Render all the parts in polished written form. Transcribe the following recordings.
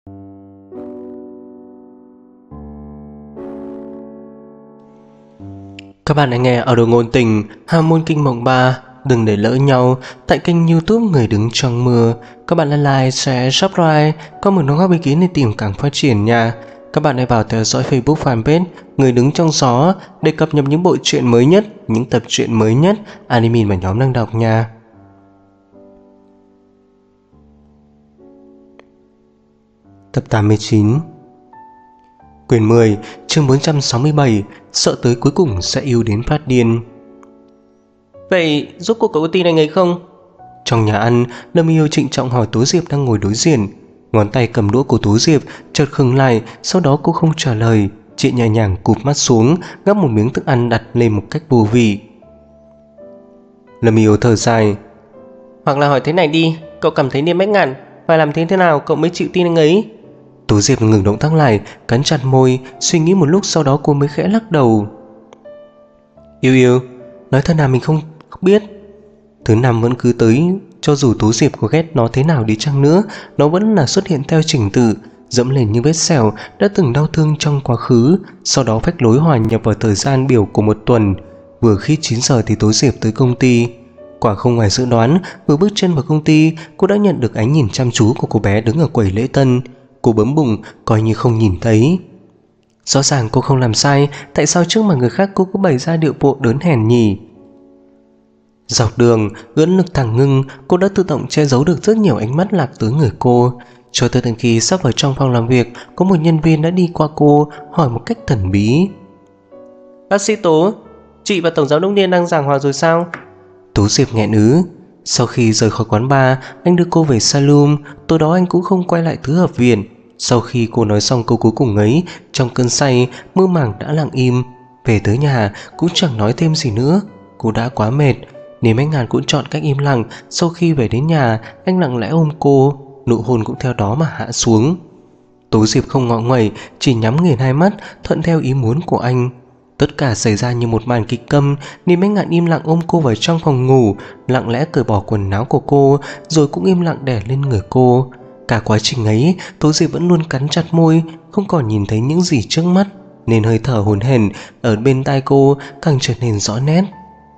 Các bạn đang nghe audio ngôn tình Hào môn kinh mộng 3. Đừng để lỡ nhau tại kênh YouTube Người đứng trong mưa. Các bạn like, share, subscribe, có một đóng góp ý kiến để tìm càng phát triển nha. Các bạn hãy vào theo dõi Facebook fanpage Người đứng trong gió để cập nhật những bộ truyện mới nhất, những tập truyện mới nhất anime mà nhóm đang đọc nha. Tập 89. Quyển 10, chương 467, sợ tới cuối cùng sẽ yêu đến phát điên. Vậy giúp cô cậu có tin anh ấy không? Trong nhà ăn, Lâm Yêu trịnh trọng hỏi Tố Diệp đang ngồi đối diện. Ngón tay cầm đũa của Tố Diệp chợt khựng lại, sau đó cô không trả lời. Chị nhẹ nhàng cụp mắt xuống, gắp một miếng thức ăn đặt lên một cách vô vị. Lâm Yêu thở dài. Hoặc là hỏi thế này đi, cậu cảm thấy Niêm Bách Ngạn phải làm thế nào cậu mới chịu tin anh ấy? Tố Diệp ngừng động tác lại, cắn chặt môi, suy nghĩ một lúc, sau đó cô mới khẽ lắc đầu. Yêu, nói thật là mình không biết. Thứ năm vẫn cứ tới, cho dù Tố Diệp có ghét nó thế nào đi chăng nữa, nó vẫn là xuất hiện theo trình tự, dẫm lên những vết sẹo đã từng đau thương trong quá khứ, sau đó phách lối hòa nhập vào thời gian biểu của một tuần. Vừa khi 9 giờ thì Tố Diệp tới công ty. Quả không ngoài dự đoán, vừa bước chân vào công ty, cô đã nhận được ánh nhìn chăm chú của cô bé đứng ở quầy lễ tân. Cô bấm bụng, coi như không nhìn thấy. Rõ ràng cô không làm sai, tại sao trước mặt người khác cô cứ bày ra điệu bộ đớn hèn nhỉ? Dọc đường, ưỡn lực thẳng ngưng, cô đã tự động che giấu được rất nhiều ánh mắt lạc tới người cô. Cho tới tận khi sắp vào trong phòng làm việc, có một nhân viên đã đi qua cô, hỏi một cách thần bí. Bác sĩ Tố, chị và Tổng giám đốc Niên đang giảng hòa rồi sao? Tố Diệp nghẹn ứ. Sau khi rời khỏi quán bar, anh đưa cô về saloon. Tối đó anh cũng không quay lại tứ hợp viện. Sau khi cô nói xong câu cuối cùng ấy, trong cơn say, mơ màng đã lặng im. Về tới nhà cũng chẳng nói thêm gì nữa. Cô đã quá mệt, nên Bách Ngạn cũng chọn cách im lặng. Sau khi về đến nhà, anh lặng lẽ ôm cô, nụ hôn cũng theo đó mà hạ xuống. Tố Diệp không ngọ nguậy, chỉ nhắm nghiền hai mắt, thuận theo ý muốn của anh. Tất cả xảy ra như một màn kịch câm, nên Bách Ngạn im lặng ôm cô vào trong phòng ngủ, lặng lẽ cởi bỏ quần áo của cô, rồi cũng im lặng đè lên người cô. Cả quá trình ấy, Tố Diệp vẫn luôn cắn chặt môi, không còn nhìn thấy những gì trước mắt, nên hơi thở hổn hển ở bên tai cô càng trở nên rõ nét.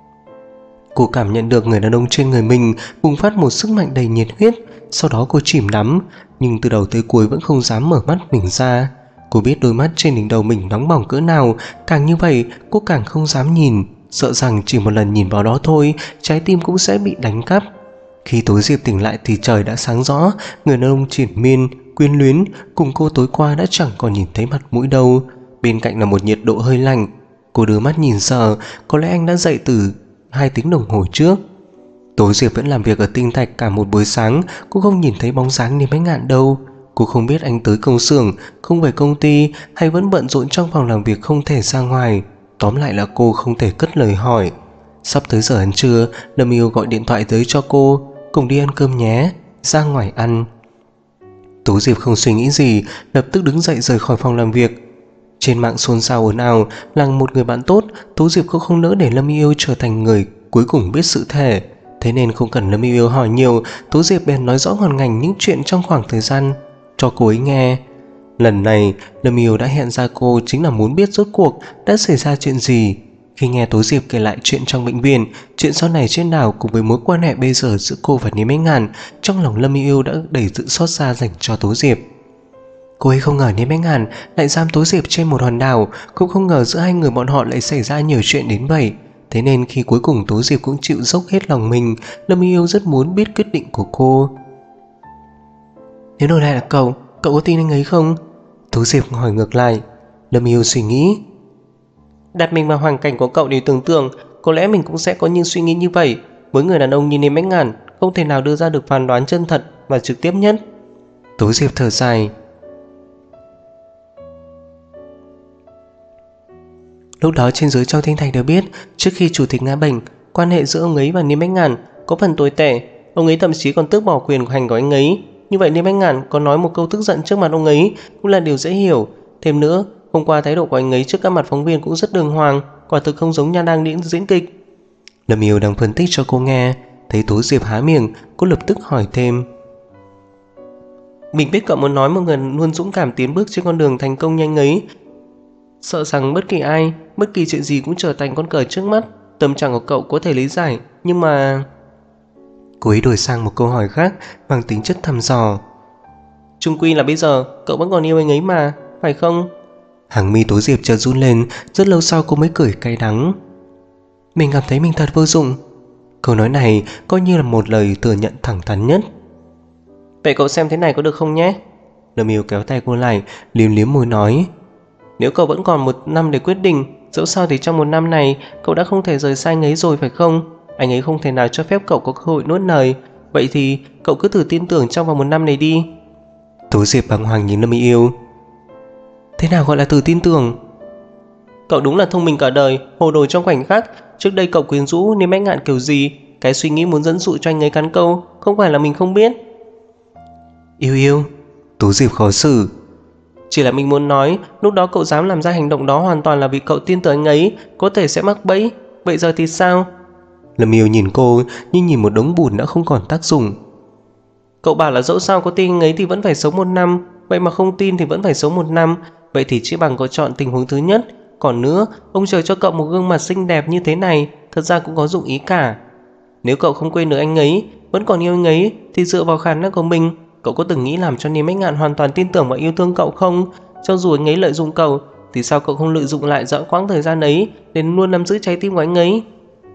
Cô cảm nhận được người đàn ông trên người mình bùng phát một sức mạnh đầy nhiệt huyết. Sau đó cô chìm đắm, nhưng từ đầu tới cuối vẫn không dám mở mắt mình ra. Cô biết đôi mắt trên đỉnh đầu mình nóng bỏng cỡ nào, càng như vậy cô càng không dám nhìn, sợ rằng chỉ một lần nhìn vào đó thôi, trái tim cũng sẽ bị đánh cắp. Khi Tố Diệp tỉnh lại thì trời đã sáng rõ, người đàn ông triền miên, quyến luyến cùng cô tối qua đã chẳng còn nhìn thấy mặt mũi đâu. Bên cạnh là một nhiệt độ hơi lạnh. Cô đưa mắt nhìn giờ, có lẽ anh đã dậy từ 2 tiếng đồng hồ trước. Tố Diệp vẫn làm việc ở Tinh Thạch cả một buổi sáng, cô không nhìn thấy bóng dáng Niêm Bách Ngạn đâu. Cô không biết anh tới công xưởng, không về công ty, hay vẫn bận rộn trong phòng làm việc không thể ra ngoài. Tóm lại là cô không thể cất lời hỏi. Sắp tới giờ ăn trưa, Lâm Yêu gọi điện thoại tới cho cô, cùng đi ăn cơm nhé, ra ngoài ăn. Tố Diệp không suy nghĩ gì, lập tức đứng dậy rời khỏi phòng làm việc. Trên mạng xôn xao ồn ào, là một người bạn tốt, Tố Diệp cũng không nỡ để Lâm Yêu trở thành người cuối cùng biết sự thể. Thế nên không cần Lâm Yêu hỏi nhiều, Tố Diệp bèn nói rõ hoàn ngành những chuyện trong khoảng thời gian cho cô ấy nghe. Lần này Lâm Yêu đã hẹn ra cô chính là muốn biết rốt cuộc đã xảy ra chuyện gì. Khi nghe Tố Diệp kể lại chuyện trong bệnh viện, chuyện sau này trên đảo cùng với mối quan hệ bây giờ giữa cô và Niêm Bách Ngạn, trong lòng Lâm Yêu đã đầy sự xót xa dành cho Tố Diệp. Cô ấy không ngờ Niêm Bách Ngạn lại giam Tố Diệp trên một hòn đảo, cũng không ngờ giữa hai người bọn họ lại xảy ra nhiều chuyện đến vậy. Thế nên khi cuối cùng Tố Diệp cũng chịu dốc hết lòng mình, Lâm Yêu rất muốn biết quyết định của cô. Nếu đổi lại là cậu có tin anh ấy không? Tố Diệp hỏi ngược lại. Lâm Yêu suy nghĩ. Đặt mình vào hoàn cảnh của cậu để tưởng tượng, có lẽ mình cũng sẽ có những suy nghĩ như vậy. Với người đàn ông như Niêm Bách Ngạn, không thể nào đưa ra được phán đoán chân thật và trực tiếp nhất. Tố Diệp thở dài. Lúc đó trên dưới trong Tinh Thành đều biết, trước khi chủ tịch ngã bệnh, quan hệ giữa ông ấy và Niêm Bách Ngạn có phần tồi tệ. Ông ấy thậm chí còn tước bỏ quyền hành của anh ấy. Như vậy Niêm Bách Ngạn có nói một câu tức giận trước mặt ông ấy cũng là điều dễ hiểu. Thêm nữa, hôm qua thái độ của anh ấy trước các mặt phóng viên cũng rất đường hoàng, quả thực không giống như đang diễn kịch. Lâm Yêu đang phân tích cho cô nghe, thấy Tố Diệp há miệng, cô lập tức hỏi thêm. Mình biết cậu muốn nói một người luôn dũng cảm tiến bước trên con đường thành công như anh ấy. Sợ rằng bất kỳ ai, bất kỳ chuyện gì cũng trở thành con cờ trước mắt. Tâm trạng của cậu có thể lý giải, nhưng mà... Cô ấy đổi sang một câu hỏi khác mang tính chất thăm dò. Chung quy là bây giờ cậu vẫn còn yêu anh ấy mà, phải không? Hàng mi Tố Diệp chợt run lên, rất lâu sau cô mới cười cay đắng. Mình cảm thấy mình thật vô dụng. Câu nói này coi như là một lời thừa nhận thẳng thắn nhất. Vậy cậu xem thế này có được không nhé? Lâm Yêu kéo tay cô lại, liếm liếm môi nói. Nếu cậu vẫn còn 1 năm để quyết định, dẫu sao thì trong 1 năm này cậu đã không thể rời xa anh ấy rồi phải không? Anh ấy không thể nào cho phép cậu có cơ hội nuốt lời. Vậy thì cậu cứ thử tin tưởng trong vòng 1 năm này đi. Tố Diệp bàng hoàng nhìn Lâm Yêu. Thế nào gọi là từ tin tưởng? Cậu đúng là thông minh cả đời, hồ đồ trong khoảnh khắc. Trước đây cậu quyến rũ nên mãnh ngạn kiểu gì, cái suy nghĩ muốn dẫn dụ cho anh ấy cắn câu không phải là mình không biết. Yêu, Tố Diệp khó xử. Chỉ là mình muốn nói, lúc đó cậu dám làm ra hành động đó hoàn toàn là vì cậu tin tưởng anh ấy, có thể sẽ mắc bẫy. Vậy giờ thì sao? Lâm Yêu nhìn cô như nhìn một đống bùn đã không còn tác dụng. Cậu bảo là dẫu sao có tin anh ấy thì vẫn phải sống 1 năm, vậy mà không tin thì vẫn phải sống 1 năm. Vậy thì chỉ bằng cậu chọn tình huống thứ nhất. Còn nữa, ông trời cho cậu một gương mặt xinh đẹp như thế này thật ra cũng có dụng ý cả. Nếu cậu không quên được anh ấy, vẫn còn yêu anh ấy, thì dựa vào khả năng của mình, cậu có từng nghĩ làm cho Niêm Mách Ngạn hoàn toàn tin tưởng và yêu thương cậu không? Cho dù anh ấy lợi dụng cậu, thì sao cậu không lợi dụng lại dõi quãng thời gian ấy để luôn nắm giữ trái tim của anh ấy?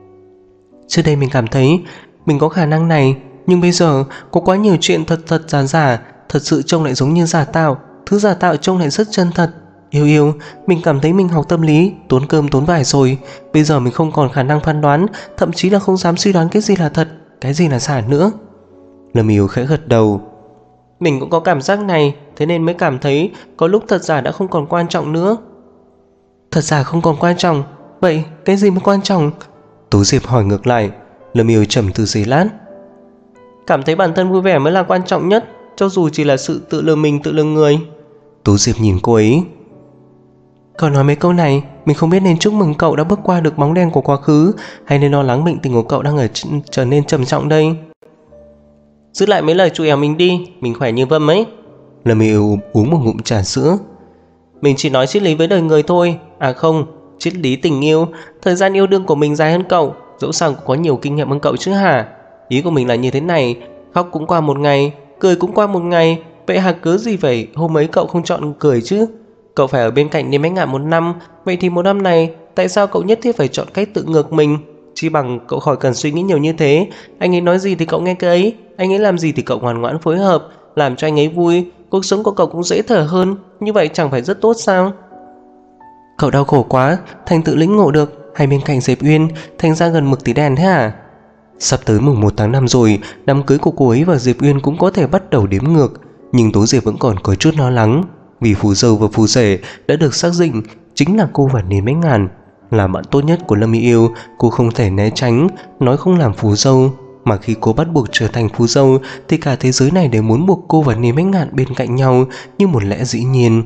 Trước đây mình cảm thấy mình có khả năng này, nhưng bây giờ có quá nhiều chuyện thật giả, thật sự trông lại giống như giả tạo, thứ giả tạo trông lại rất chân thật. Yêu, mình cảm thấy mình học tâm lý, tốn cơm tốn vải rồi. Bây giờ mình không còn khả năng phán đoán, thậm chí là không dám suy đoán cái gì là thật, cái gì là giả nữa. Lâm Yêu khẽ gật đầu. Mình cũng có cảm giác này, thế nên mới cảm thấy có lúc thật giả đã không còn quan trọng nữa. Thật giả không còn quan trọng? Vậy cái gì mới quan trọng? Tố Diệp hỏi ngược lại. Lâm Yêu trầm tư giây lát. Cảm thấy bản thân vui vẻ mới là quan trọng nhất, cho dù chỉ là sự tự lừa mình tự lừa người. Tố Diệp nhìn cô ấy. Cậu nói mấy câu này, mình không biết nên chúc mừng cậu đã bước qua được bóng đen của quá khứ, hay nên lo lắng bệnh tình của cậu đang trở nên trầm trọng đây. Giữ lại mấy lời chù ẻo mình đi, mình khỏe như vâm ấy. Lâm Yêu uống một ngụm trà sữa. Mình chỉ nói triết lý với đời người thôi. À không, triết lý tình yêu. Thời gian yêu đương của mình dài hơn cậu, dẫu sao cũng có nhiều kinh nghiệm hơn cậu chứ hả? Ý của mình là như thế này, khóc cũng qua 1 ngày, cười cũng qua 1 ngày. Vậy hả, cớ gì vậy hôm ấy cậu không chọn cười chứ? Cậu phải ở bên cạnh Niêm Mách Ngạn 1 năm. Vậy thì 1 năm này, tại sao cậu nhất thiết phải chọn cách tự ngược mình? Chỉ bằng cậu khỏi cần suy nghĩ nhiều như thế. Anh ấy nói gì thì cậu nghe cái ấy, anh ấy làm gì thì cậu ngoan ngoãn phối hợp, làm cho anh ấy vui. Cuộc sống của cậu cũng dễ thở hơn. Như vậy chẳng phải rất tốt sao? Cậu đau khổ quá, Thành tự lĩnh ngộ được, hay bên cạnh Diệp Uyên thành ra gần mực tí đèn thế à? Sắp tới mùng 1 tháng 5 rồi, đám cưới của cô ấy và Diệp Uyên cũng có thể bắt đầu đếm ngược. Nhưng Tố Diệp vẫn còn có chút lo lắng, vì phù dâu và phù rể đã được xác định chính là cô và Niên Mách Ngàn. Là bạn tốt nhất của Lâm Yêu, cô không thể né tránh nói không làm phù dâu. Mà khi cô bắt buộc trở thành phù dâu thì cả thế giới này đều muốn buộc cô và Niên Mách Ngạn bên cạnh nhau như một lẽ dĩ nhiên.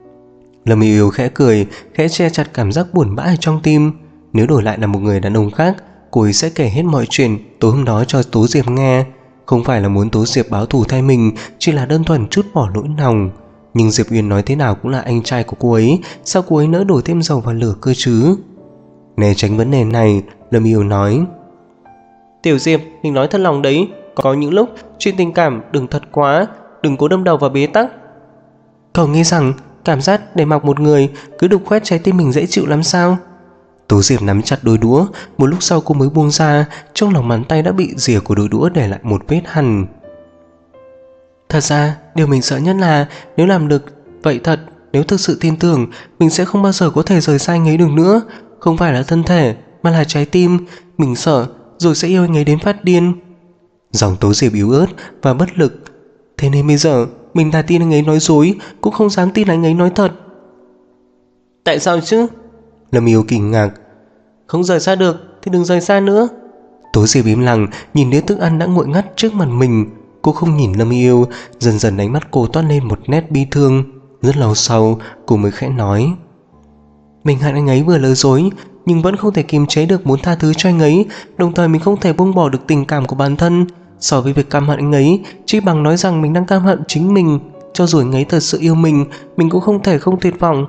Lâm Yêu khẽ cười, khẽ che chặt cảm giác buồn bã ở trong tim. Nếu đổi lại là một người đàn ông khác, cô ấy sẽ kể hết mọi chuyện tối hôm đó cho Tố Diệp nghe. Không phải là muốn Tố Diệp báo thù thay mình, chỉ là đơn thuần trút bỏ nỗi lòng. Nhưng Diệp Uyên nói thế nào cũng là anh trai của cô ấy, sao cô ấy nỡ đổ thêm dầu vào lửa cơ chứ? Né tránh vấn đề này, Lâm Yêu nói. Tiểu Diệp, mình nói thật lòng đấy, có những lúc chuyện tình cảm đừng thật quá, đừng cố đâm đầu vào bế tắc. Cậu nghĩ rằng cảm giác để mặc một người cứ đục khoét trái tim mình dễ chịu lắm sao? Tố Diệp nắm chặt đôi đũa, một lúc sau cô mới buông ra, trong lòng bàn tay đã bị rìa của đôi đũa để lại một vết hằn. Thật ra, điều mình sợ nhất là nếu làm được vậy thật, nếu thực sự tin tưởng, mình sẽ không bao giờ có thể rời xa anh ấy được nữa. Không phải là thân thể, mà là trái tim. Mình sợ rồi sẽ yêu anh ấy đến phát điên. Giọng Tố Diệp yếu ớt và bất lực. Thế nên bây giờ mình thà tin anh ấy nói dối, cũng không dám tin anh ấy nói thật. Tại sao chứ? Lâm Yêu kinh ngạc. Không rời xa được thì đừng rời xa nữa. Tố Diệp im lặng nhìn đĩa thức ăn đã nguội ngắt trước mặt mình. Cô không nhìn Lâm Yêu, dần dần ánh mắt cô toát lên một nét bi thương. Rất lâu sau cô mới khẽ nói. Mình hận anh ấy vừa lừa dối, nhưng vẫn không thể kiềm chế được muốn tha thứ cho anh ấy. Đồng thời mình không thể buông bỏ được tình cảm của bản thân. So với việc căm hận anh ấy, chỉ bằng nói rằng mình đang căm hận chính mình. Cho dù anh ấy thật sự yêu mình cũng không thể không tuyệt vọng.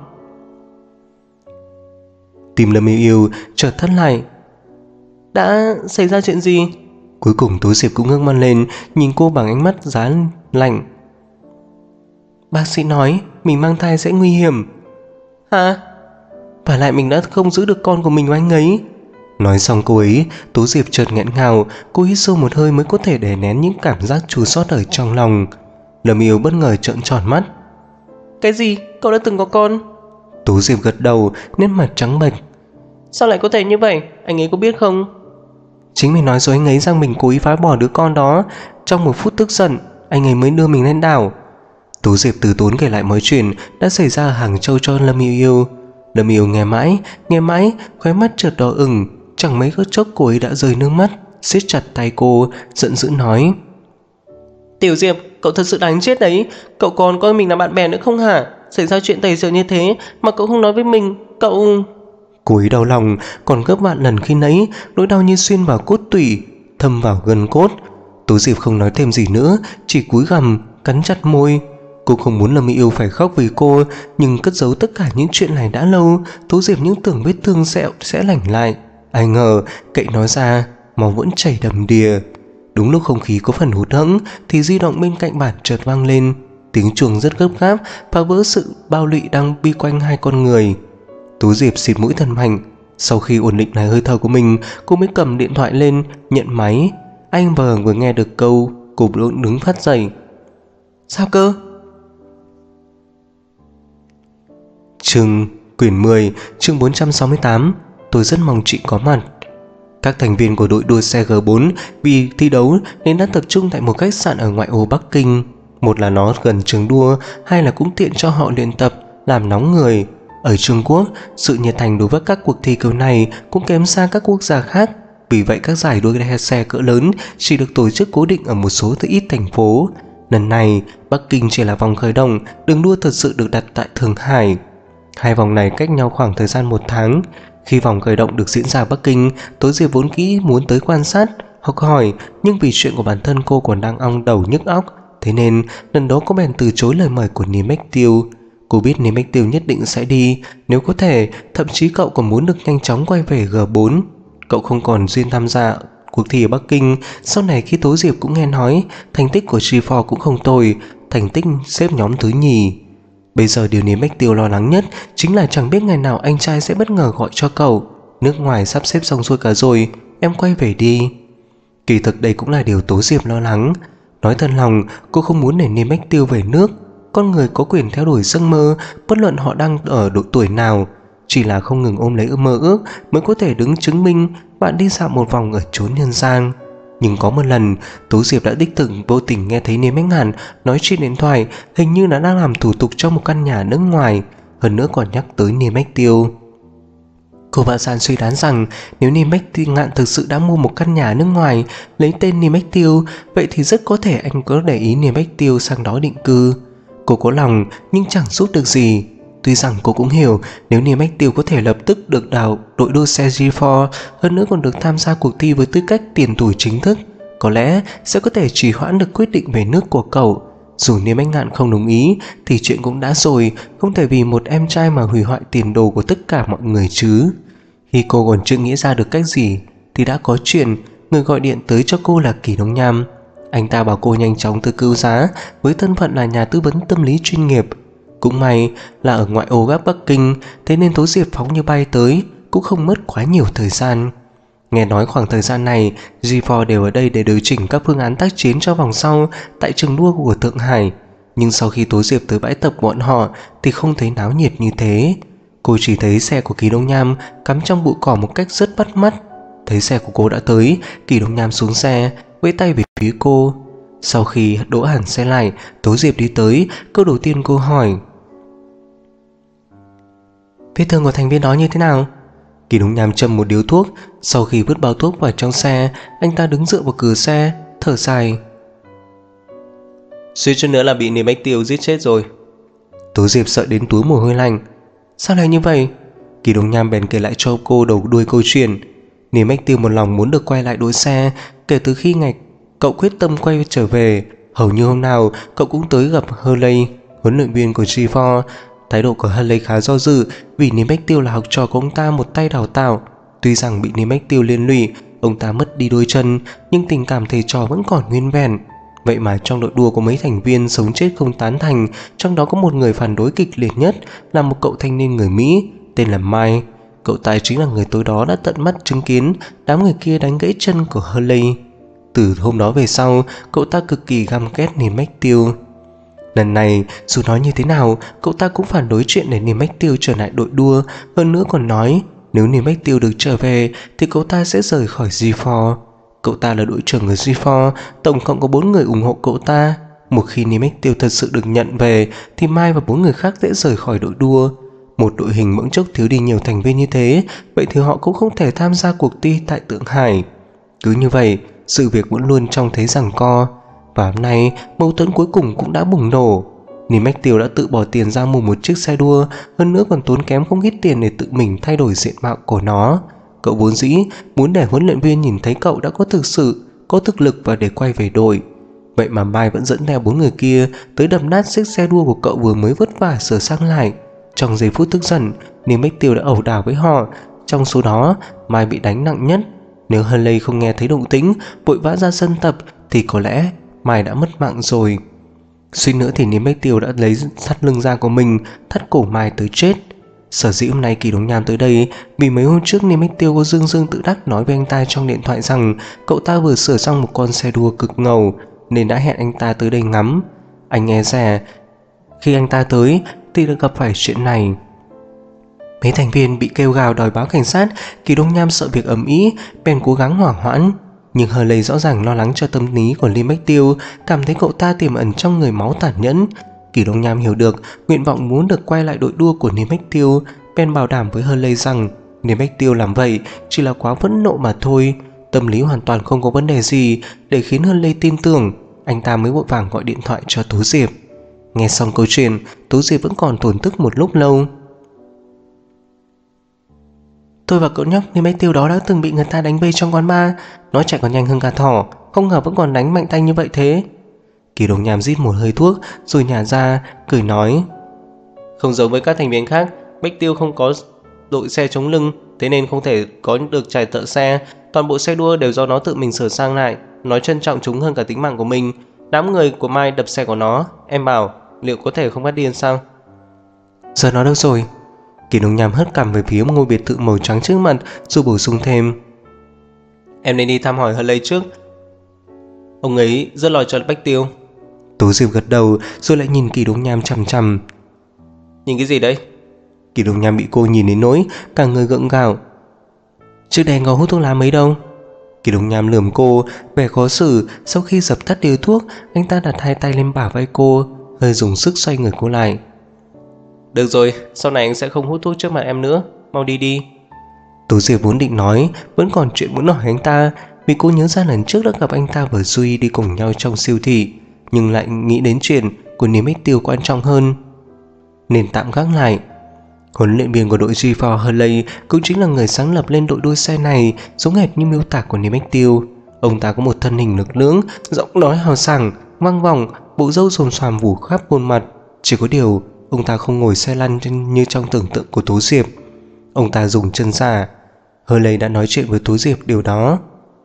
Tim Lâm Yêu Yêu chợt thắt lại. Đã xảy ra chuyện gì? Cuối cùng Tố Diệp cũng ngước mắt lên, nhìn cô bằng ánh mắt giá lạnh. Bác sĩ nói mình mang thai sẽ nguy hiểm. Hả? Và lại mình đã không giữ được con của mình với anh ấy. Nói xong cô ấy, Tố Diệp chợt nghẹn ngào. Cô hít sâu một hơi mới có thể đè nén những cảm giác chua xót ở trong lòng. Lâm Yêu bất ngờ trợn tròn mắt. Cái gì? Cậu đã từng có con? Tố Diệp gật đầu, nét mặt trắng bệch. Sao lại có thể như vậy? Anh ấy có biết không? Chính mình nói dối anh ấy rằng mình cố ý phá bỏ đứa con đó. Trong một phút tức giận, anh ấy mới đưa mình lên đảo. Tố Diệp từ tốn kể lại mọi chuyện đã xảy ra ở Hàng Châu cho Lâm Yêu Yêu. Lâm Yêu nghe mãi, khóe mắt chợt đỏ ửng. Chẳng mấy có chốc cô ấy đã rơi nước mắt, siết chặt tay cô, giận dữ nói. Tiểu Diệp, cậu thật sự đáng chết đấy. Cậu còn coi mình là bạn bè nữa không hả? Xảy ra chuyện tày giờ như thế mà cậu không nói với mình. Cậu... Cô ấy đau lòng còn gấp vạn lần khi nãy. Nỗi đau như xuyên vào cốt tủy, thâm vào gân cốt. Tố Diệp không nói thêm gì nữa, chỉ cúi gằm, cắn chặt môi. Cô không muốn Lâm Yêu phải khóc vì cô, nhưng cất giấu tất cả những chuyện này đã lâu. Tố Diệp những tưởng vết thương sẽ lành lại. Ai ngờ cậy nói ra, máu vẫn chảy đầm đìa. Đúng lúc không khí có phần hụt hẫng thì di động bên cạnh bàn chợt vang lên. Tiếng chuông rất gấp gáp, phá vỡ sự bao lụy đang bi quanh hai con người. Tố Diệp xịt mũi thật mạnh. Sau khi ổn định lại hơi thở của mình, cô mới cầm điện thoại lên, nhận máy. Anh vừa nghe được câu, cô đứng phát dậy. Sao cơ? Quyển 10, chương 468. Tôi rất mong chị có mặt. Các thành viên của đội đua xe G4 vì thi đấu nên đã tập trung tại một khách sạn ở ngoại ô Bắc Kinh. Một là nó gần trường đua, hai là cũng tiện cho họ luyện tập, làm nóng người. Ở Trung Quốc, sự nhiệt thành đối với các cuộc thi kiểu này cũng kém xa các quốc gia khác. Vì vậy các giải đua xe cỡ lớn chỉ được tổ chức cố định ở một số ít thành phố. Lần này, Bắc Kinh chỉ là vòng khởi động, đường đua thật sự được đặt tại Thượng Hải. Hai vòng này cách nhau khoảng thời gian 1 tháng. Khi vòng khởi động được diễn ra ở Bắc Kinh, Tố Diệp vốn nghĩ muốn tới quan sát, học hỏi, nhưng vì chuyện của bản thân cô còn đang ong đầu nhức óc, thế nên lần đó cô bèn từ chối lời mời của Niêm Bách Tiêu. Cô biết Niêm Bách Tiêu nhất định sẽ đi, nếu có thể, thậm chí cậu còn muốn được nhanh chóng quay về G4. Cậu không còn duyên tham gia cuộc thi ở Bắc Kinh. Sau này khi Tố Diệp cũng nghe nói thành tích của G4 cũng không tồi, thành tích xếp nhóm thứ nhì. Bây giờ điều Niêm Bách Tiêu lo lắng nhất chính là chẳng biết ngày nào anh trai sẽ bất ngờ gọi cho cậu. Nước ngoài sắp xếp xong xuôi cả rồi, em quay về đi. Kỳ thực đây cũng là điều Tố Diệp lo lắng. Nói thật lòng, cô không muốn để Niêm Bách Tiêu về nước. Con người có quyền theo đuổi giấc mơ, bất luận họ đang ở độ tuổi nào. Chỉ là không ngừng ôm lấy mơ ước mới có thể đứng chứng minh bạn đi dạo một vòng ở chốn nhân gian. Nhưng có một lần, Tố Diệp đã đích thực vô tình nghe thấy Niêm Bách Hàn nói trên điện thoại, hình như là đang làm thủ tục cho một căn nhà nước ngoài, hơn nữa còn nhắc tới Niêm Bách Tiêu. Cô và San suy đoán rằng nếu Niêm Bách Ngạn thực sự đã mua một căn nhà nước ngoài lấy tên Niêm Bách Tiêu, vậy thì rất có thể anh có để ý Niêm Bách Tiêu sang đó định cư. Cô có lòng nhưng chẳng giúp được gì. Tuy rằng cô cũng hiểu nếu Niêm Bách Tiêu có thể lập tức được đào đội đua xe G4, hơn nữa còn được tham gia cuộc thi với tư cách tiền thủ chính thức, có lẽ sẽ có thể trì hoãn được quyết định về nước của cậu. Dù Niêm Bách Ngạn không đồng ý thì chuyện cũng đã rồi, không thể vì một em trai mà hủy hoại tiền đồ của tất cả mọi người chứ. Khi cô còn chưa nghĩ ra được cách gì thì đã có chuyện. Người gọi điện tới cho cô là Kỳ Đông Nham. Anh ta bảo cô nhanh chóng tới cứu giá với thân phận là nhà tư vấn tâm lý chuyên nghiệp. Cũng may là ở ngoại ô gác Bắc Kinh, thế nên Tố Diệp phóng như bay tới, cũng không mất quá nhiều thời gian. Nghe nói khoảng thời gian này G4 đều ở đây để điều chỉnh các phương án tác chiến cho vòng sau tại trường đua của Thượng Hải. Nhưng sau khi Tố Diệp tới bãi tập bọn họ thì không thấy náo nhiệt như thế. Cô chỉ thấy xe của Kỳ Đông Nham cắm trong bụi cỏ một cách rất bắt mắt. Thấy xe của cô đã tới, Kỳ Đông Nham xuống xe, vẫy tay về phía cô. Sau khi đỗ hẳn xe lại, Tố Diệp đi tới. Câu đầu tiên cô hỏi: vết thương của thành viên đó như thế nào? Kỳ Đông Nham châm một điếu thuốc. Sau khi vứt bao thuốc vào trong xe, anh ta đứng dựa vào cửa xe, thở dài: suýt chút nữa là bị Niêm Bách Tiêu giết chết rồi. Tố Diệp sợ đến túi mồ hôi lạnh. Sao lại như vậy? Kỳ Đông Nham bèn kể lại cho cô đầu đuôi câu chuyện. Niêm Bách Tiêu một lòng muốn được quay lại đội xe. Kể từ khi ngày cậu quyết tâm quay trở về. Hầu như hôm nào cậu cũng tới gặp Hurley, huấn luyện viên của G4. Thái độ của Hurley khá do dự vì Neil McTeal là học trò của ông ta một tay đào tạo. Tuy rằng bị Neil McTeal liên lụy, ông ta mất đi đôi chân, nhưng tình cảm thầy trò vẫn còn nguyên vẹn. Vậy mà trong đội đua có mấy thành viên sống chết không tán thành, trong đó có một người phản đối kịch liệt nhất là một cậu thanh niên người Mỹ tên là Mike. Cậu ta chính là người tối đó đã tận mắt chứng kiến đám người kia đánh gãy chân của Hurley. Từ hôm đó về sau, cậu ta cực kỳ găm ghét Neil McTeal. Lần này, dù nói như thế nào, cậu ta cũng phản đối chuyện để Neil McTeal trở lại đội đua. Hơn nữa còn nói nếu Neil McTeal được trở về thì cậu ta sẽ rời khỏi G4. Cậu ta là đội trưởng của G4, tổng cộng có 4 người ủng hộ cậu ta. Một khi Neil McTeal thật sự được nhận về thì Mike và 4 người khác sẽ rời khỏi đội đua. Một đội hình bỗng chốc thiếu đi nhiều thành viên như thế, vậy thì họ cũng không thể tham gia cuộc thi tại Tượng Hải. Cứ như vậy, sự việc vẫn luôn trong thế giằng co. Và hôm nay, mâu thuẫn cuối cùng cũng đã bùng nổ. Neil McTeal đã tự bỏ tiền ra mua một chiếc xe đua, hơn nữa còn tốn kém không ít tiền để tự mình thay đổi diện mạo của nó. Cậu vốn dĩ muốn để huấn luyện viên nhìn thấy cậu đã có thực lực và để quay về đội. Vậy mà Mike vẫn dẫn theo 4 người kia tới đập nát chiếc xe đua của cậu vừa mới vất vả sửa sang lại. Trong giây phút tức giận, Neil McTeal đã ẩu đả với họ. Trong số đó, Mike bị đánh nặng nhất. Nếu Hurley không nghe thấy động tĩnh, vội vã ra sân tập thì có lẽ Mike đã mất mạng rồi. Suýt nữa thì Neil McTeal đã lấy thắt lưng da của mình thắt cổ Mike tới chết. Sở dĩ hôm nay Kỳ Đông Nham tới đây vì mấy hôm trước Neil McTeal có dương tự đắc nói với anh ta trong điện thoại rằng cậu ta vừa sửa xong một con xe đua cực ngầu nên đã hẹn anh ta tới đây ngắm. Anh nghe ra khi anh ta tới thì đã gặp phải chuyện này. Mấy thành viên bị kêu gào đòi báo cảnh sát. Kỳ Đông Nham sợ việc ầm ĩ bèn cố gắng hỏa hoãn, nhưng Hurley rõ ràng lo lắng cho tâm lý của Neil McTeal, cảm thấy cậu ta tiềm ẩn trong người máu tàn nhẫn. Kỳ Đông Nham hiểu được nguyện vọng muốn được quay lại đội đua của Neil McTeal, bèn bảo đảm với Hurley rằng Neil McTeal làm vậy chỉ là quá phẫn nộ mà thôi, tâm lý hoàn toàn không có vấn đề gì. Để khiến Hurley tin tưởng, anh ta mới vội vàng gọi điện thoại cho Tố Diệp. Nghe xong câu chuyện, Tố Diệp vẫn còn thổn thức một lúc lâu. Tôi và cậu nhóc Neil McTeal đó đã từng bị người ta đánh bê trong quán bar. Nó chạy còn nhanh hơn cả thỏ, không ngờ vẫn còn đánh mạnh tay như vậy thế. Kỳ Đông Nham rít một hơi thuốc rồi nhả ra, cười nói: Không giống với các thành viên khác, McTeal không có đội xe chống lưng, thế nên không thể có được trải thợ xe. Toàn bộ xe đua đều do nó tự mình sửa sang lại. Nó trân trọng chúng hơn cả tính mạng của mình. Đám người của Mike đập xe của nó, em bảo liệu có thể không phát điên sao? Giờ nó đâu rồi? Kỳ Đông Nham hất cằm về phía một ngôi biệt thự màu trắng trước mặt rồi bổ sung thêm: Em nên đi thăm hỏi Hurley trước, ông ấy rất lo cho McTeal. Tố Diệp gật đầu rồi lại nhìn Kỳ Đông Nham chằm chằm. Nhìn cái gì đấy? Kỳ Đông Nham bị cô nhìn đến nỗi cả người gượng gạo. Trước đây có hút thuốc lá mấy đâu? Kỳ Đông Nham lườm cô vẻ khó xử. Sau khi dập tắt điếu thuốc, anh ta đặt hai tay lên bả vai cô, hơi dùng sức xoay người cô lại. Được rồi, sau này anh sẽ không hút thuốc trước mặt em nữa, mau đi đi. Tố Diệp vốn định nói vẫn còn chuyện muốn hỏi anh ta, vì cô nhớ ra lần trước đã gặp anh ta và Duy đi cùng nhau trong siêu thị, nhưng lại nghĩ đến chuyện của Neil McTeal quan trọng hơn nên tạm gác lại. Huấn luyện viên của đội G4 Hurley cũng chính là người sáng lập lên đội đua xe này, giống hệt như miêu tả của Neil McTeal. Ông ta có một thân hình lực lưỡng, giọng nói hào sảng, vang vọng, bộ râu xồm xoàm phủ khắp khuôn mặt. Chỉ có điều ông ta không ngồi xe lăn như trong tưởng tượng của Tố Diệp. Ông ta dùng chân giả. Hurley đã nói chuyện với Tố Diệp điều đó.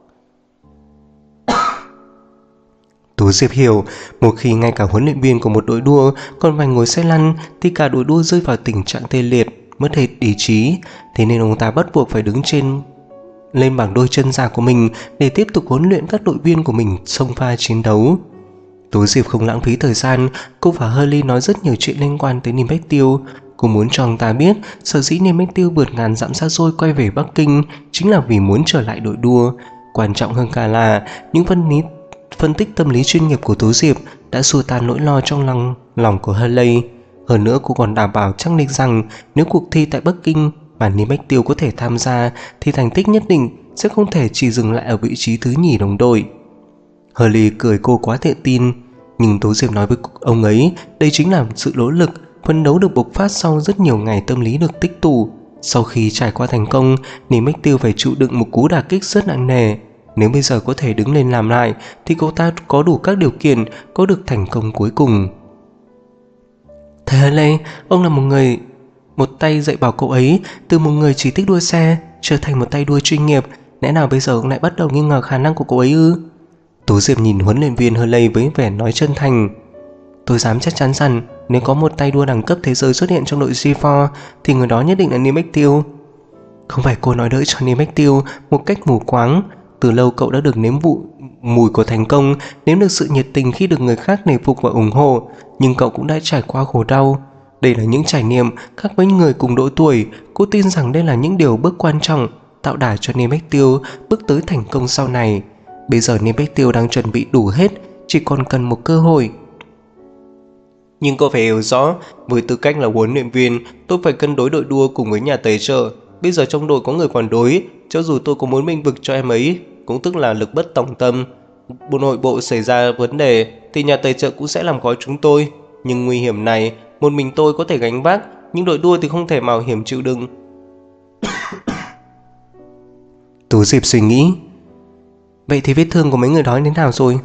Tố Diệp hiểu, một khi ngay cả huấn luyện viên của một đội đua còn phải ngồi xe lăn thì cả đội đua rơi vào tình trạng tê liệt, mất hết ý chí. Thế nên ông ta bắt buộc phải đứng lên bằng đôi chân giả của mình để tiếp tục huấn luyện các đội viên của mình xông pha chiến đấu. Tố Diệp không lãng phí thời gian, cô và Hurley nói rất nhiều chuyện liên quan tới Neil McTeal. Cô muốn cho ông ta biết sở dĩ Neil McTeal vượt ngàn dặm xa xôi quay về Bắc Kinh chính là vì muốn trở lại đội đua. Quan trọng hơn cả là những phân tích tâm lý chuyên nghiệp của Tố Diệp đã xua tan nỗi lo trong lòng của Hurley. Hơn nữa cô còn đảm bảo chắc định rằng nếu cuộc thi tại Bắc Kinh mà Neil McTeal có thể tham gia thì thành tích nhất định sẽ không thể chỉ dừng lại ở vị trí thứ nhì đồng đội. Hurley cười cô quá tự tin, nhưng Tố Diệp nói với ông ấy đây chính là sự nỗ lực, phấn đấu được bộc phát sau rất nhiều ngày tâm lý được tích tụ. Sau khi trải qua thành công, Neil McTeal phải chịu đựng một cú đả kích rất nặng nề. Nếu bây giờ có thể đứng lên làm lại thì cậu ta có đủ các điều kiện có được thành công cuối cùng. Thầy Hurley, ông là một tay dạy bảo cậu ấy từ một người chỉ thích đua xe trở thành một tay đua chuyên nghiệp. Lẽ nào bây giờ ông lại bắt đầu nghi ngờ khả năng của cậu ấy ư? Tú Diệp nhìn huấn luyện viên Hurley với vẻ nói chân thành. Tôi dám chắc chắn rằng nếu có một tay đua đẳng cấp thế giới xuất hiện trong đội G4 thì người đó nhất định là Neil McTew. Không phải cô nói đỡ cho Neil McTew một cách mù quáng. Từ lâu cậu đã được nếm mùi của thành công, nếm được sự nhiệt tình khi được người khác nể phục và ủng hộ, nhưng cậu cũng đã trải qua khổ đau. Đây là những trải nghiệm khác với người cùng độ tuổi. Cô tin rằng đây là những điều bước quan trọng tạo đà cho Neil McTew bước tới thành công sau này. Bây giờ Neil McTew đang chuẩn bị đủ hết, chỉ còn cần một cơ hội. Nhưng cô phải hiểu rõ, với tư cách là huấn luyện viên, tôi phải cân đối đội đua cùng với nhà tài trợ. Bây giờ trong đội có người phản đối, cho dù tôi có muốn bênh vực cho em ấy, cũng tức là lực bất tòng tâm. Bộ nội bộ xảy ra vấn đề thì nhà tài trợ cũng sẽ làm khó chúng tôi. Nhưng nguy hiểm này, một mình tôi có thể gánh vác, nhưng đội đua thì không thể mạo hiểm chịu đựng. Tú Diệp suy nghĩ. Vậy thì vết thương của mấy người đó thế nào rồi?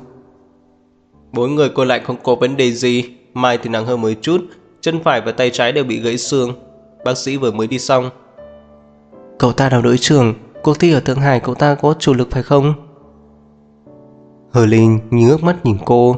4 người còn lại không có vấn đề gì. Mai thì nặng hơn một chút, chân phải và tay trái đều bị gãy xương. Bác sĩ vừa mới đi xong. Cậu ta là đội trưởng, cuộc thi ở Thượng Hải cậu ta có chủ lực phải không? Hurley ngước mắt nhìn cô.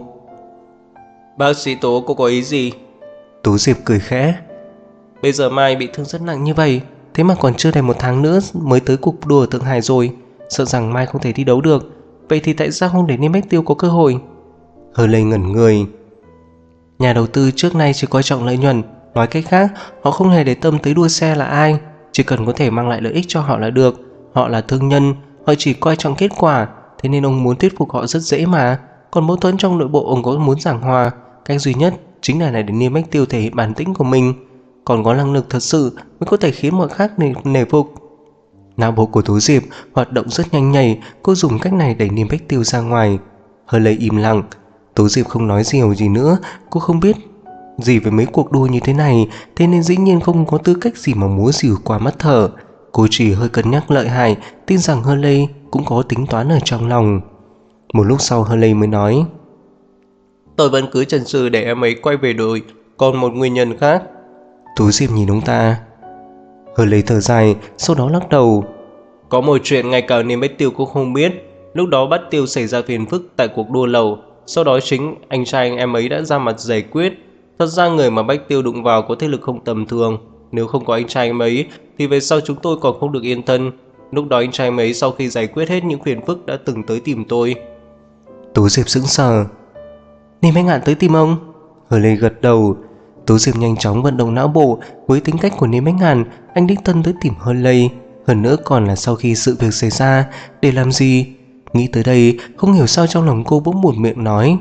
Bác sĩ Tố, cô có ý gì? Tú Diệp cười khẽ. Bây giờ Mai bị thương rất nặng như vậy, thế mà còn chưa đầy 1 tháng nữa mới tới cuộc đua ở Thượng Hải rồi, sợ rằng Mai không thể thi đấu được. Vậy thì tại sao không để Neil McTew có cơ hội? Hurley ngẩn người. Nhà đầu tư trước nay chỉ coi trọng lợi nhuận, nói cách khác, họ không hề để tâm tới đua xe là ai, chỉ cần có thể mang lại lợi ích cho họ là được. Họ là thương nhân, họ chỉ coi trọng kết quả, thế nên ông muốn thuyết phục họ rất dễ mà. Còn mâu thuẫn trong nội bộ ông có muốn giảng hòa, cách duy nhất chính là để Neil McTew thể hiện bản lĩnh của mình, còn có năng lực thật sự mới có thể khiến mọi khác nể phục. Não bộ của Tú Diệp hoạt động rất nhanh nhạy, cô dùng cách này đẩy Neil McTew ra ngoài. Hurley im lặng. Tú Diệp không nói gì nữa, cô không biết gì về mấy cuộc đua như thế này, thế nên dĩ nhiên không có tư cách gì mà múa rìu qua mắt thở. Cô chỉ hơi cân nhắc lợi hại, tin rằng Hurley cũng có tính toán ở trong lòng. Một lúc sau Hurley mới nói, tôi vẫn cứ chần chừ để em ấy quay về đội, còn một nguyên nhân khác. Tú Diệp nhìn ông ta. Hurley thở dài, sau đó lắc đầu. Có một chuyện ngay cả Neil McTew cũng không biết. Lúc đó Bát Tiêu xảy ra phiền phức tại cuộc đua lầu, sau đó chính anh trai anh em ấy đã ra mặt giải quyết. Thật ra người mà Bách Tiêu đụng vào có thế lực không tầm thường, nếu không có anh trai anh ấy thì về sau chúng tôi còn không được yên thân. Lúc đó anh trai anh ấy sau khi giải quyết hết những phiền phức đã từng tới tìm tôi. Tú Diệp sững sờ. Neil McMahon tới tìm ông? Hurley gật đầu. Tú Diệp nhanh chóng vận động não bộ. Với tính cách của Neil McMahon, anh đích thân tới tìm Hurley, hơn nữa còn là sau khi sự việc xảy ra. Để làm gì? Nghĩ tới đây, không hiểu sao trong lòng cô bỗng buột miệng nói,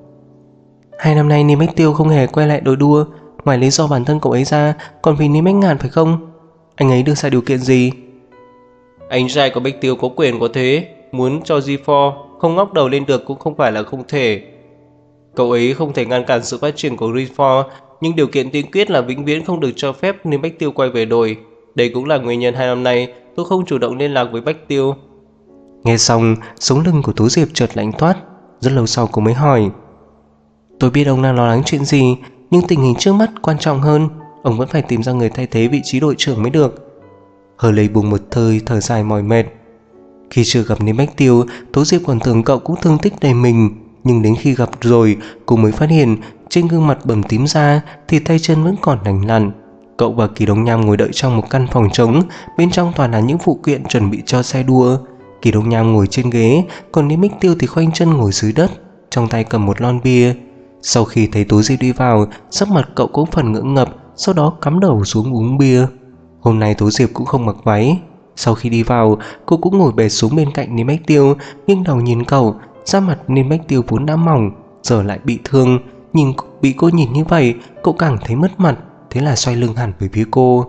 2 năm nay Neil McTew không hề quay lại đội đua, ngoài lý do bản thân cậu ấy ra, còn vì Neil McMahon phải không? Anh ấy đưa ra điều kiện gì? Anh trai của McTew có quyền có thế, muốn cho G4 không ngóc đầu lên được cũng không phải là không thể. Cậu ấy không thể ngăn cản sự phát triển của G4, nhưng điều kiện tiên quyết là vĩnh viễn không được cho phép Neil McTew quay về đội. Đây cũng là nguyên nhân 2 năm nay tôi không chủ động liên lạc với McTew. Nghe xong, sống lưng của Tú Diệp chợt lạnh toát. Rất lâu sau cô mới hỏi, tôi biết ông đang lo lắng chuyện gì, nhưng tình hình trước mắt quan trọng hơn. Ông vẫn phải tìm ra người thay thế vị trí đội trưởng mới được. Hurley buông một hơi thở dài mỏi mệt. Khi chưa gặp Neil McTew, Tú Diệp còn tưởng cậu cũng thương tích đầy mình, nhưng đến khi gặp rồi, cô mới phát hiện trên gương mặt bầm tím da thì tay chân vẫn còn lành lặn. Cậu và Kỳ Đông Nham ngồi đợi trong một căn phòng trống, bên trong toàn là những phụ kiện chuẩn bị cho xe đua. Kỳ Đông Nham ngồi trên ghế, còn Neil McTew thì khoanh chân ngồi dưới đất, trong tay cầm một lon bia. Sau khi thấy Tú Diệp đi vào, sắc mặt cậu cũng phần ngượng ngập, sau đó cắm đầu xuống uống bia. Hôm nay Tú Diệp cũng không mặc váy. Sau khi đi vào, cô cũng ngồi bệt xuống bên cạnh Neil McTew, nghiêng đầu nhìn cậu. Da mặt Neil McTew vốn đã mỏng, giờ lại bị thương, bị cô nhìn như vậy, cậu càng thấy mất mặt, thế là xoay lưng hẳn về phía cô.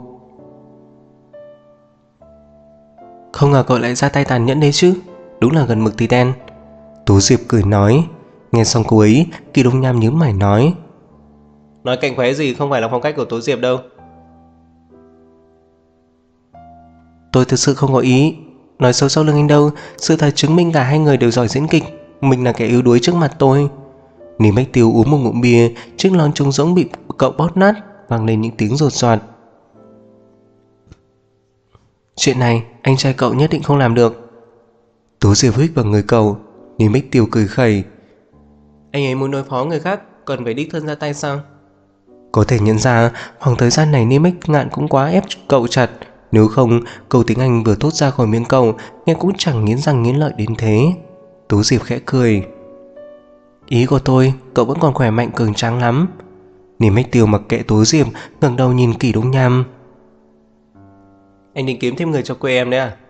Không ngờ cậu lại ra tay tàn nhẫn đấy chứ, đúng là gần mực thì đen. Tú Diệp cười nói. Nghe xong cô ấy, Kỳ Đông Nham nhíu mày nói cảnh khóe gì không phải là phong cách của Tú Diệp đâu. Tôi thực sự không có ý. nói xấu sau lưng anh đâu. Sự thật chứng minh cả hai người đều giỏi diễn kịch. Mình là kẻ yếu đuối trước mặt tôi. Lý Bách Tiêu uống một ngụm bia, chiếc lon trống rỗng bị cậu bóp nát, vang lên những tiếng rột soạt. Chuyện này anh trai cậu nhất định không làm được. Tố Diệp hít vào người cậu. Lý Bách Tiêu cười khẩy. Anh ấy muốn đối phó người khác cần phải đích thân ra tay sao? Có thể nhận ra khoảng thời gian này Niêm Bách Ngạn cũng quá ép cậu chặt. Nếu không, câu tiếng Anh vừa thốt ra khỏi miệng cậu nghe cũng chẳng nghiến răng nghiến lợi đến thế. Tố Diệp khẽ cười. Ý của tôi, cậu vẫn còn khỏe mạnh cường tráng lắm. Niêm Bách Tiêu mặc kệ Tố Diệp, ngẩng đầu nhìn Kỷ Đông Nham. Anh định kiếm thêm người cho quê em đấy à?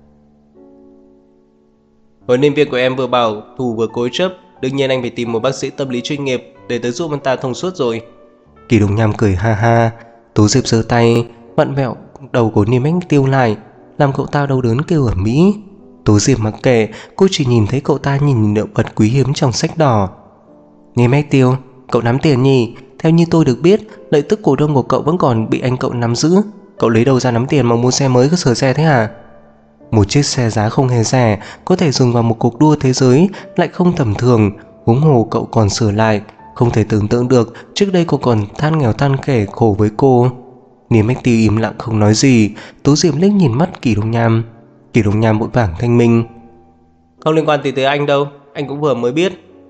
Huấn luyện viên của em vừa bảo thủ vừa cố chấp, đương nhiên anh phải tìm một bác sĩ tâm lý chuyên nghiệp để tới giúp anh ta thông suốt rồi. Kỷ Đông Nham cười ha ha. Tố Diệp giơ tay vặn vẹo đầu của Niêm Bách Tiêu lại, làm cậu ta đau đớn kêu ở mỹ. Tố Diệp mặc kệ, cô chỉ nhìn thấy cậu ta nhìn động vật quý hiếm trong sách đỏ. Niêm Bách Tiêu, cậu nắm tiền nhỉ? Theo như tôi được biết, lợi tức cổ đông của cậu vẫn còn bị anh cậu nắm giữ. Cậu lấy đâu ra nắm tiền mà mua xe mới cứ sửa xe thế hả? Một chiếc xe giá không hề rẻ, có thể dùng vào một cuộc đua thế giới lại không tầm thường. Huống hồ cậu còn sửa lại, không thể tưởng tượng được trước đây cô còn than nghèo than kẻ khổ với cô. Niêm Bách Tiêu im lặng không nói gì. Tố Diệp liếc nhìn mắt Kỷ Đông Nham. Kỷ Đông Nham vội vàng thanh minh. Không liên quan gì tới anh đâu, anh cũng vừa mới biết.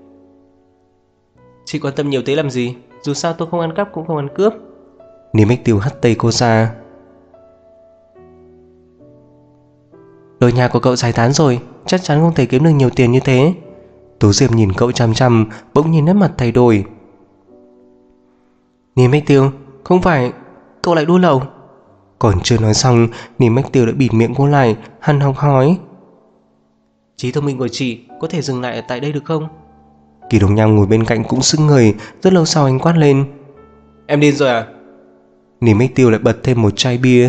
Chị quan tâm nhiều thế làm gì? Dù sao tôi không ăn cắp cũng không ăn cướp. Niêm Bách Tiêu hất tay cô ra. Đôi nhà của cậu giải tán rồi, chắc chắn không thể kiếm được nhiều tiền như thế. Tố Diệp nhìn cậu chằm chằm, bỗng nhìn nét mặt thay đổi. Niêm Bách Tiêu, không phải cậu lại đua lậu? Còn chưa nói xong, Niêm Bách Tiêu đã bịt miệng cô lại, hằn học hỏi. Trí thông minh của chị có thể dừng lại ở tại đây được không? Kỷ Đông Nham ngồi bên cạnh cũng sững người. Rất lâu sau anh quát lên. Em điên rồi à? Niêm Bách Tiêu lại bật thêm một chai bia,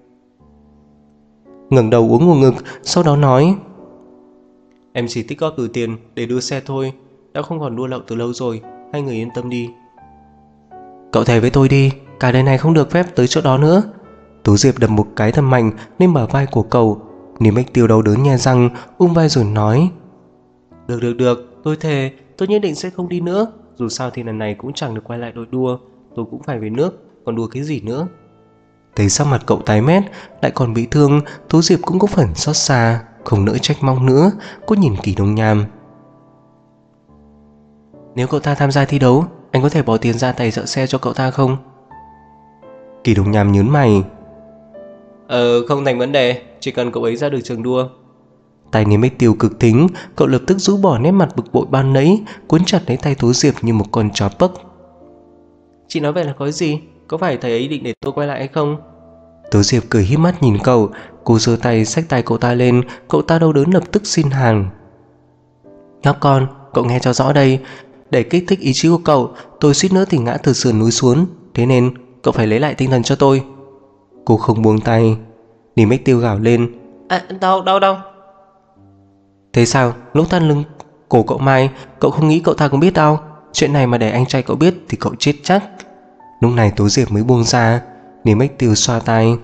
ngẩng đầu uống một ngực, sau đó nói. Em chỉ tích góp từ tiền để đưa xe thôi, đã không còn đua lậu từ lâu rồi, hai người yên tâm đi. Cậu thề với tôi đi, cả đời này không được phép tới chỗ đó nữa. Tố Diệp đập một cái thật mạnh lên bả vai của cậu. Niêm Bách Tiêu đau đớn nhe răng, vai rồi nói. Được, tôi thề, tôi nhất định sẽ không đi nữa. Dù sao thì lần này cũng chẳng được quay lại đội đua, tôi cũng phải về nước, còn đua cái gì nữa. Thấy sắc mặt cậu tái mét, lại còn bị thương, Tố Diệp cũng có phần xót xa, không nỡ trách móc nữa. Cô nhìn Kỷ Đông Nham. Nếu cậu ta tham gia thi đấu, anh có thể bỏ tiền ra tài trợ xe cho cậu ta không? Kỷ Đông Nham nhớn mày. Không thành vấn đề, chỉ cần cậu ấy ra được trường đua. Tay Niêm Bách Tiêu cực thính, cậu lập tức rũ bỏ nét mặt bực bội ban nãy, cuốn chặt lấy tay Tố Diệp như một con chó pấc. Chị nói vậy là có gì? Có phải thầy ấy định để tôi quay lại hay không? Tố Diệp cười híp mắt nhìn cậu. Cô giơ tay xách tay cậu ta lên. Cậu ta đau đớn lập tức xin hàng. Nhóc con, cậu nghe cho rõ đây. Để kích thích ý chí của cậu, tôi suýt nữa thì ngã từ sườn núi xuống. Thế nên cậu phải lấy lại tinh thần cho tôi. Cô không buông tay. Niêm Bách Tiêu gào lên. Đau. Thế sao? Lúc thắt lưng cổ cậu Mai, cậu không nghĩ cậu ta cũng biết đau? Chuyện này mà để anh trai cậu biết thì cậu chết chắc. Lúc này Tố Diệp mới buông ra. Niêm Bách Tiêu xoa tay.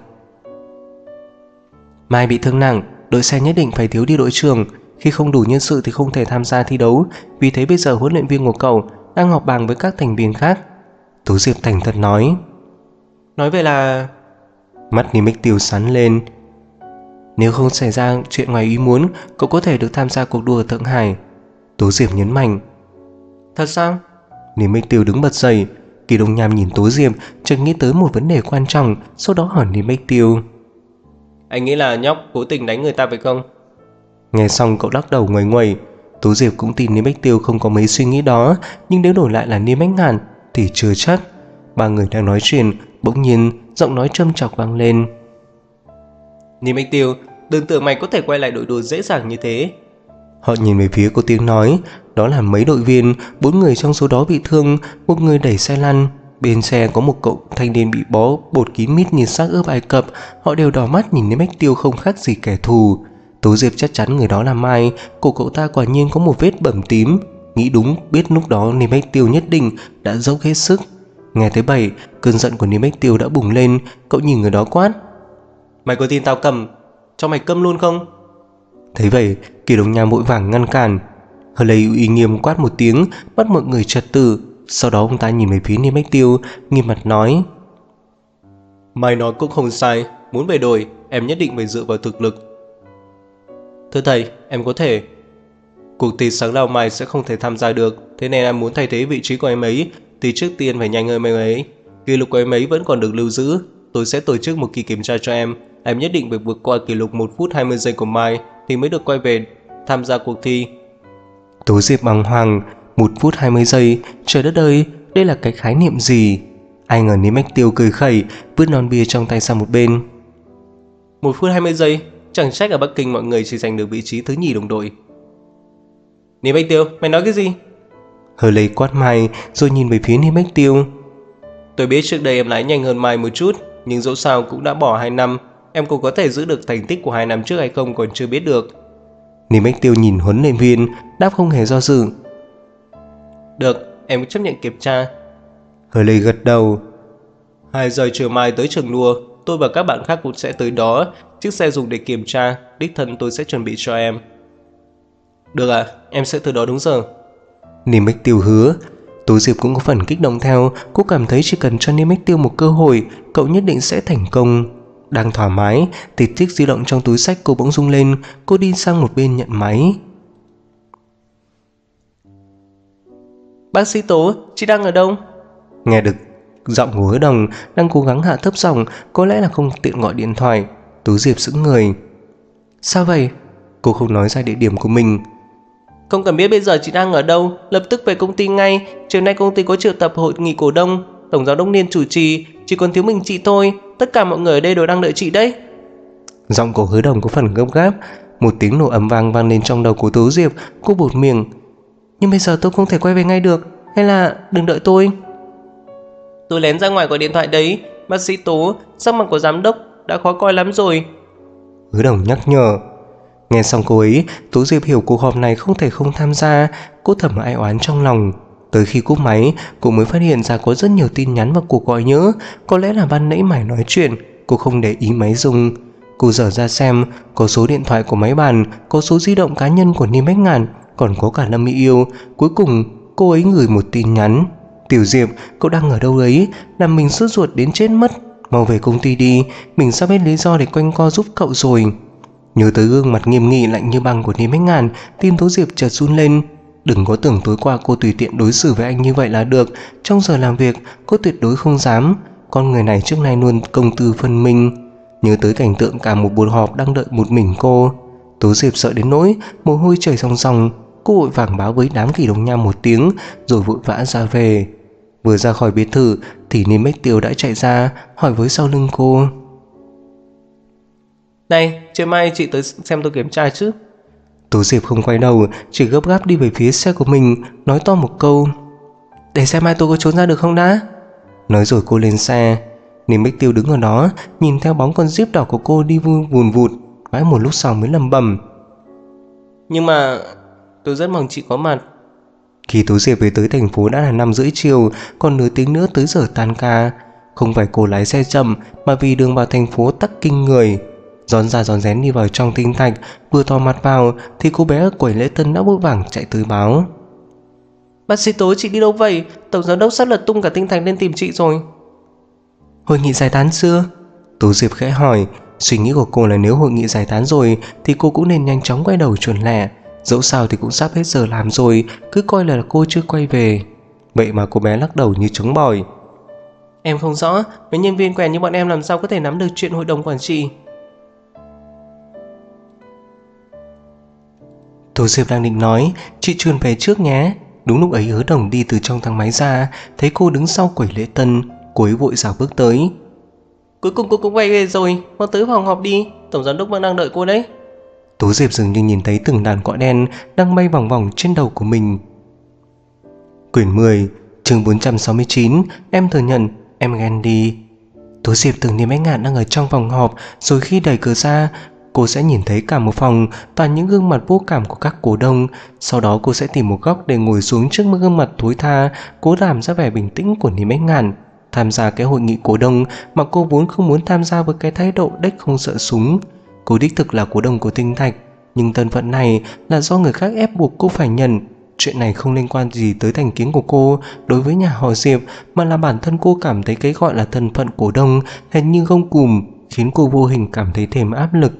Mai bị thương nặng, đội xe nhất định phải thiếu đi đội trưởng. Khi không đủ nhân sự thì không thể tham gia thi đấu. Vì thế bây giờ huấn luyện viên của cậu đang họp bàn với các thành viên khác. Tố Diệp thành thật nói. Nói vậy là... Mắt Niêm Bách Tiêu sáng lên. Nếu không xảy ra chuyện ngoài ý muốn, cậu có thể được tham gia cuộc đua ở Thượng Hải. Tố Diệp nhấn mạnh. Thật sao? Niêm Bách Tiêu đứng bật dậy. Kỷ Đông Nham nhìn Tố Diệp, chợt nghĩ tới một vấn đề quan trọng, sau đó hỏi Niêm Bách Tiêu. Anh nghĩ là nhóc cố tình đánh người ta phải không? Nghe xong cậu lắc đầu nguầy nguầy. Tố Diệp cũng tin Niêm Bách Tiêu không có mấy suy nghĩ đó, nhưng nếu đổi lại là Niêm Bách Ngạn thì chưa chắc. Ba người đang nói chuyện, bỗng nhiên giọng nói châm chọc vang lên. Niêm Bách Tiêu, đừng tưởng mày có thể quay lại đội đua dễ dàng như thế. Họ nhìn về phía có tiếng nói. Đó là mấy đội viên, 4 người trong số đó bị thương, một người đẩy xe lăn. Bên xe có một cậu thanh niên bị bó bột kín mít như xác ướp Ai Cập. Họ đều đỏ mắt nhìn Niêm Bách Tiêu không khác gì kẻ thù. Tố Diệp chắc chắn người đó là Mai. Cổ cậu ta quả nhiên có một vết bầm tím. Nghĩ đúng, biết lúc đó Niêm Bách Tiêu nhất định đã dốc hết sức. Nghe tới 7, cơn giận của Niêm Bách Tiêu đã bùng lên. Cậu nhìn người đó quát. Mày có tin tao cầm cho mày câm luôn không? Thấy vậy, Kỳ Đông Nha vội vàng ngăn cản. Hurley uy nghiêm quát một tiếng, bắt mọi người trật tự. Sau đó ông ta nhìn về phía Niêm Bách Tiêu, nghiêm mặt nói: Mày nói cũng không sai, muốn về đồi, em nhất định phải dựa vào thực lực. Thưa thầy, em có thể. Cuộc thi sáng nào mai sẽ không thể tham gia được, thế nên em muốn thay thế vị trí của em ấy thì trước tiên phải nhanh hơn em ấy. Kỷ lục của em ấy vẫn còn được lưu giữ. Tôi sẽ tổ chức một kỳ kiểm tra cho em nhất định phải vượt qua kỷ lục 1 phút 20 giây của Mai thì mới được quay về tham gia cuộc thi. Tố Diệp bàng hoàng, 1 phút 20 giây, trời đất ơi, đây là cái khái niệm gì? Ai ngờ Niêm Bách Tiêu cười khẩy, vứt lon bia trong tay sang một bên. 1 phút 20 giây, chẳng trách ở Bắc Kinh mọi người chỉ giành được vị trí thứ nhì đồng đội. Niêm Bách Tiêu, mày nói cái gì? Hurley quát Mai rồi nhìn về phía Niêm Bách Tiêu. Tôi biết trước đây em lái nhanh hơn Mai một chút, nhưng dẫu sao cũng đã bỏ 2 năm, em có thể giữ được thành tích của 2 năm trước hay không còn chưa biết được. Niêm Bách Tiêu nhìn huấn luyện viên, đáp không hề do dự. Được, em chấp nhận kiểm tra. Hurley gật đầu. 2 giờ chiều mai tới trường đua, tôi và các bạn khác cũng sẽ tới đó. Chiếc xe dùng để kiểm tra, đích thân tôi sẽ chuẩn bị cho em. Được ạ, em sẽ tới đó đúng giờ. Niêm Bách Tiêu hứa. Tố Diệp cũng có phần kích động theo. Cô cảm thấy chỉ cần cho Niêm Bách Tiêu một cơ hội, cậu nhất định sẽ thành công. Đang thoải mái, tịp chiếc di động trong túi xách cô bỗng rung lên. Cô đi sang một bên nhận máy. Bác sĩ Tố, chị đang ở đâu? Nghe được giọng của Hứa Đồng đang cố gắng hạ thấp giọng, có lẽ là không tiện gọi điện thoại. Tố Diệp sững người. Sao vậy? Cô không nói ra địa điểm của mình. Không cần biết bây giờ chị đang ở đâu, lập tức về công ty ngay. Chiều nay công ty có triệu tập hội nghị cổ đông, tổng giám đốc Niên chủ trì, chỉ còn thiếu mình chị thôi. Tất cả mọi người ở đây đều đang đợi chị đấy. Giọng của Hứa Đồng có phần gấp gáp. Một tiếng nổ ầm vang vang lên trong đầu của Tố Diệp. Cô buột miệng. Nhưng bây giờ tôi không thể quay về ngay được, hay là đừng đợi tôi. Tôi lén ra ngoài gọi điện thoại đấy. Bác sĩ Tố, sắc mặt của giám đốc đã khó coi lắm rồi. Hứa Đồng nhắc nhở. Nghe xong cô ấy, Tố Diệp hiểu cuộc họp này không thể không tham gia. Cô thầm ai oán trong lòng. Tới khi cúp máy, cô mới phát hiện ra có rất nhiều tin nhắn và cuộc gọi nhỡ. Có lẽ là ban nãy mải nói chuyện, cô không để ý máy rung. Cô dở ra xem, có số điện thoại của máy bàn, có số di động cá nhân của Niêm Bách Ngạn, còn có cả Lâm Mỹ Yêu. Cuối cùng cô ấy gửi một tin nhắn. Tiểu Diệp, cậu đang ở đâu đấy? Làm mình sốt ruột đến chết mất. Mau về công ty đi, mình sắp hết lý do để quanh co giúp cậu rồi. Nhớ tới gương mặt nghiêm nghị lạnh như băng của Niêm Bách Ngạn, tim Tố Diệp chợt run lên. Đừng có tưởng tối qua cô tùy tiện đối xử với anh như vậy là được. Trong giờ làm việc, cô tuyệt đối không dám. Con người này trước nay luôn công tư phân minh. Nhớ tới cảnh tượng cả một buổi họp đang đợi một mình cô, Tố Diệp sợ đến nỗi mồ hôi chảy ròng ròng. Cô vội vàng báo với đám Kỳ Đông Nha một tiếng rồi vội vã ra về. Vừa ra khỏi biệt thự thì Niêm Bách Tiêu đã chạy ra hỏi với sau lưng cô. Này, chiều mai chị tới xem tôi kiểm tra chứ? Tố Diệp không quay đầu, chỉ gấp gáp đi về phía xe của mình, nói to một câu. Để xem mai tôi có trốn ra được không đã. Nói rồi cô lên xe. Niêm Bách Tiêu đứng ở đó, nhìn theo bóng con Jeep đỏ của cô đi vùn vụt, mãi một lúc sau mới lẩm bẩm. Nhưng mà tôi rất mong chị có mặt. Khi Tố Diệp về tới thành phố đã là 5:30 chiều, còn nửa tiếng nữa tới giờ tan ca. Không phải cô lái xe chậm, mà vì đường vào thành phố tắc kinh người. Rón ra rón rén đi vào trong tinh thạch, vừa thò mặt vào thì cô bé ở quầy lễ tân đã vội vàng chạy tới báo. Bác sĩ Tố, chị đi đâu vậy? Tổng giám đốc sắp lật tung cả tinh thạch lên tìm chị rồi. Hội nghị giải tán chưa? Tố Diệp khẽ hỏi. Suy nghĩ của cô là nếu hội nghị giải tán rồi thì cô cũng nên nhanh chóng quay đầu chuẩn lẹ. Dẫu sao thì cũng sắp hết giờ làm rồi, cứ coi là cô chưa quay về. Vậy mà cô bé lắc đầu như trống bỏi. Em không rõ, mấy nhân viên quèn như bọn em làm sao có thể nắm được chuyện hội đồng quản trị. Tố Diệp đang định nói, chị Truyền về trước nhé. Đúng lúc ấy Hứa Đồng đi từ trong thang máy ra, thấy cô đứng sau quầy lễ tân, cô ấy vội rào bước tới. Cuối cùng cô cũng quay về rồi, mau tới phòng họp đi, tổng giám đốc vẫn đang đợi cô đấy. Tố Diệp dường như nhìn thấy từng đàn cọ đen đang bay vòng vòng trên đầu của mình. Quyển 10, chương 469, em thừa nhận, em ghen đi. Tố Diệp tưởng Niêm Bách Ngạn đang ở trong phòng họp, rồi khi đẩy cửa ra, cô sẽ nhìn thấy cả một phòng toàn những gương mặt vô cảm của các cổ đông. Sau đó cô sẽ tìm một góc để ngồi xuống trước gương mặt thối tha, cố làm ra vẻ bình tĩnh của Niêm Bách Ngạn, tham gia cái hội nghị cổ đông mà cô vốn không muốn tham gia với cái thái độ đếch không sợ súng. Cô đích thực là cổ đông của tinh thạch, Nhưng thân phận này là do người khác ép buộc cô phải nhận. Chuyện này không liên quan gì tới thành kiến của cô đối với nhà họ Diệp, mà là bản thân cô cảm thấy cái gọi là thân phận cổ đông hình như gông cùm, khiến cô vô hình cảm thấy thêm áp lực.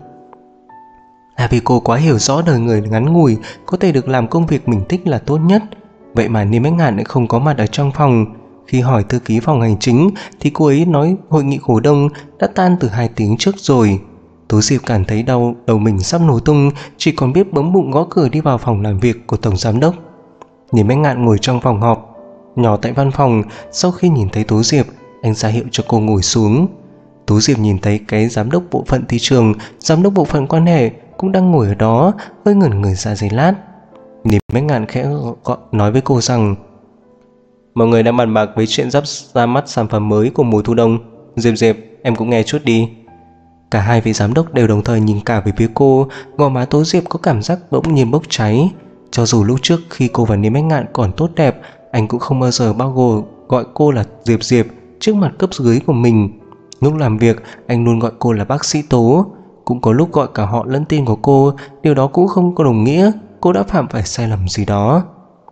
Là vì cô quá hiểu rõ đời người ngắn ngủi, có thể được làm công việc mình thích là tốt nhất. Vậy mà Niêm Bách Ngạn lại không có mặt ở trong phòng. Khi hỏi thư ký phòng hành chính thì cô ấy nói hội nghị cổ đông đã tan từ 2 tiếng trước rồi. Tố Diệp cảm thấy đau đầu mình sắp nổ tung, chỉ còn biết bấm bụng gõ cửa đi vào phòng làm việc của tổng giám đốc. Niêm Bách Ngạn ngồi trong phòng họp nhỏ tại văn phòng. Sau khi nhìn thấy Tố Diệp, anh ra hiệu cho cô ngồi xuống. Tố Diệp nhìn thấy cái giám đốc bộ phận thị trường, giám đốc bộ phận quan hệ cũng đang ngồi ở đó, hơi ngẩn người ra giây lát. Niêm Bách Ngạn khẽ gọi nói với cô rằng: mọi người đang bàn bạc với chuyện sắp ra mắt sản phẩm mới của mùa thu đông. Diệp, em cũng nghe chút đi. Cả hai vị giám đốc đều đồng thời nhìn cả về phía cô. Gò má Tố Diệp có cảm giác bỗng nhiên bốc cháy. Cho dù lúc trước khi cô và Niêm Bách Ngạn còn tốt đẹp, anh cũng không bao giờ bao gồm gọi cô là Diệp trước mặt cấp dưới của mình. Lúc làm việc, anh luôn gọi cô là bác sĩ Tố. Cũng có lúc gọi cả họ lẫn tên của cô. Điều đó cũng không có đồng nghĩa cô đã phạm phải sai lầm gì đó.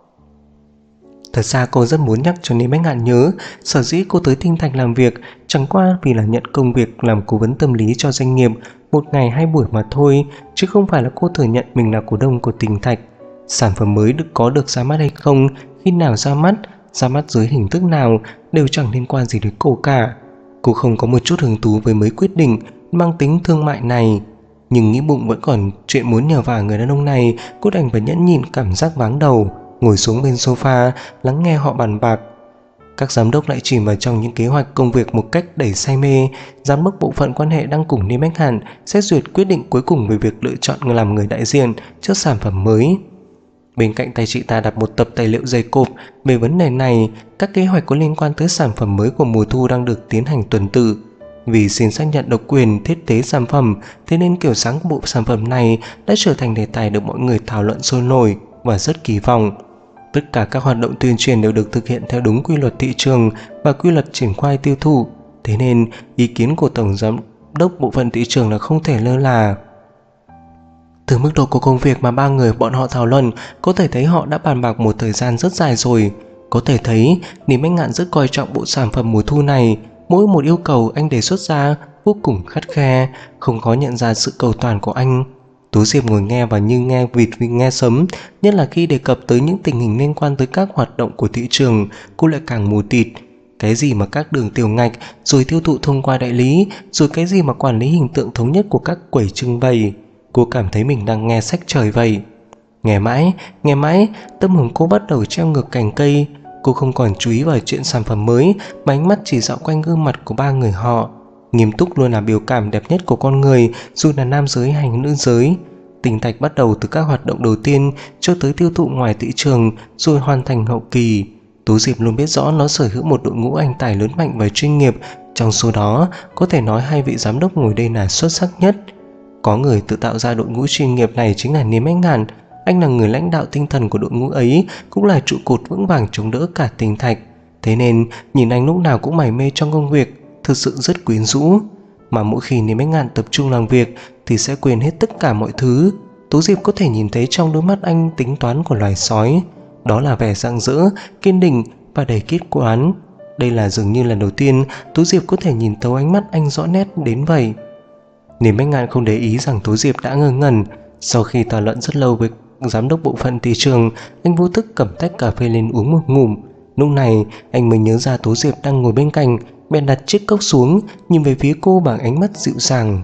Thật ra cô rất muốn nhắc cho Niêm Bách Ngạn nhớ, sở dĩ cô tới Tinh Thạch làm việc chẳng qua vì là nhận công việc làm cố vấn tâm lý cho doanh nghiệp 1 ngày 2 buổi mà thôi, chứ không phải là cô thừa nhận mình là cổ đông của Tinh Thạch. Sản phẩm mới có được ra mắt hay không, khi nào ra mắt dưới hình thức nào đều chẳng liên quan gì đến cô cả. Cô không có một chút hứng thú với mấy quyết định mang tính thương mại này. Nhưng nghĩ bụng vẫn còn chuyện muốn nhờ vả người đàn ông này, cô đành phải nhẫn nhịn cảm giác váng đầu, ngồi xuống bên sofa lắng nghe họ bàn bạc. Các giám đốc lại chìm vào trong những kế hoạch công việc một cách đầy say mê. Giám đốc bộ phận quan hệ đang cùng Niêm Bách Ngạn xét duyệt quyết định cuối cùng về việc lựa chọn làm người đại diện cho sản phẩm mới. Bên cạnh tay chị ta đặt một tập tài liệu dày cộp về vấn đề này. Các kế hoạch có liên quan tới sản phẩm mới của mùa thu đang được tiến hành tuần tự. Vì xin xác nhận độc quyền thiết kế sản phẩm, thế nên kiểu dáng của bộ sản phẩm này đã trở thành đề tài được mọi người thảo luận sôi nổi và rất kỳ vọng. Tất cả các hoạt động tuyên truyền đều được thực hiện theo đúng quy luật thị trường và quy luật triển khai tiêu thụ. Thế nên ý kiến của tổng giám đốc bộ phận thị trường là không thể lơ là. Từ mức độ của công việc mà 3 người bọn họ thảo luận, có thể thấy họ đã bàn bạc một thời gian rất dài rồi. Có thể thấy Niêm Bách Ngạn rất coi trọng bộ sản phẩm mùa thu này. Mỗi một yêu cầu anh đề xuất ra vô cùng khắt khe, không có nhận ra sự cầu toàn của anh. Tố Diệp ngồi nghe và như nghe vịt nghe sấm, nhất là khi đề cập tới những tình hình liên quan tới các hoạt động của thị trường, cô lại càng mù tịt. Cái gì mà các đường tiểu ngạch, rồi tiêu thụ thông qua đại lý, rồi cái gì mà quản lý hình tượng thống nhất của các quầy trưng bày. Cô cảm thấy mình đang nghe sách trời vậy. Nghe mãi, tâm hồn cô bắt đầu treo ngược cành cây. Cô không còn chú ý vào chuyện sản phẩm mới, mà ánh mắt chỉ dạo quanh gương mặt của 3 người họ. Nghiêm túc luôn là biểu cảm đẹp nhất của con người, dù là nam giới hay nữ giới. Tinh Thạch bắt đầu từ các hoạt động đầu tiên cho tới tiêu thụ ngoài thị trường, rồi hoàn thành hậu kỳ. Tố Diệp luôn biết rõ nó sở hữu một đội ngũ anh tài lớn mạnh và chuyên nghiệp. Trong số đó, có thể nói 2 vị giám đốc ngồi đây là xuất sắc nhất. Có người tự tạo ra đội ngũ chuyên nghiệp này chính là Niêm Bách Ngạn. Anh là người lãnh đạo tinh thần của đội ngũ ấy, cũng là trụ cột vững vàng chống đỡ cả Tinh Thạch. Thế nên nhìn anh lúc nào cũng mải mê trong công việc, thực sự rất quyến rũ. Mà mỗi khi Niêm Bách Ngạn tập trung làm việc thì sẽ quên hết tất cả mọi thứ. Tố Diệp có thể nhìn thấy trong đôi mắt anh tính toán của loài sói. Đó là vẻ rạng rỡ, kiên định và đầy kết quán. Đây là dường như lần đầu tiên Tố Diệp có thể nhìn thấu ánh mắt anh rõ nét đến vậy. Niêm Bách Ngạn không để ý rằng Tố Diệp đã ngơ ngẩn. Sau khi thảo luận rất lâu với giám đốc bộ phận thị trường, anh vô thức cầm tách cà phê lên uống một ngụm. Lúc này anh mới nhớ ra Tố Diệp đang ngồi bên cạnh, bèn đặt chiếc cốc xuống, nhìn về phía cô bằng ánh mắt dịu dàng.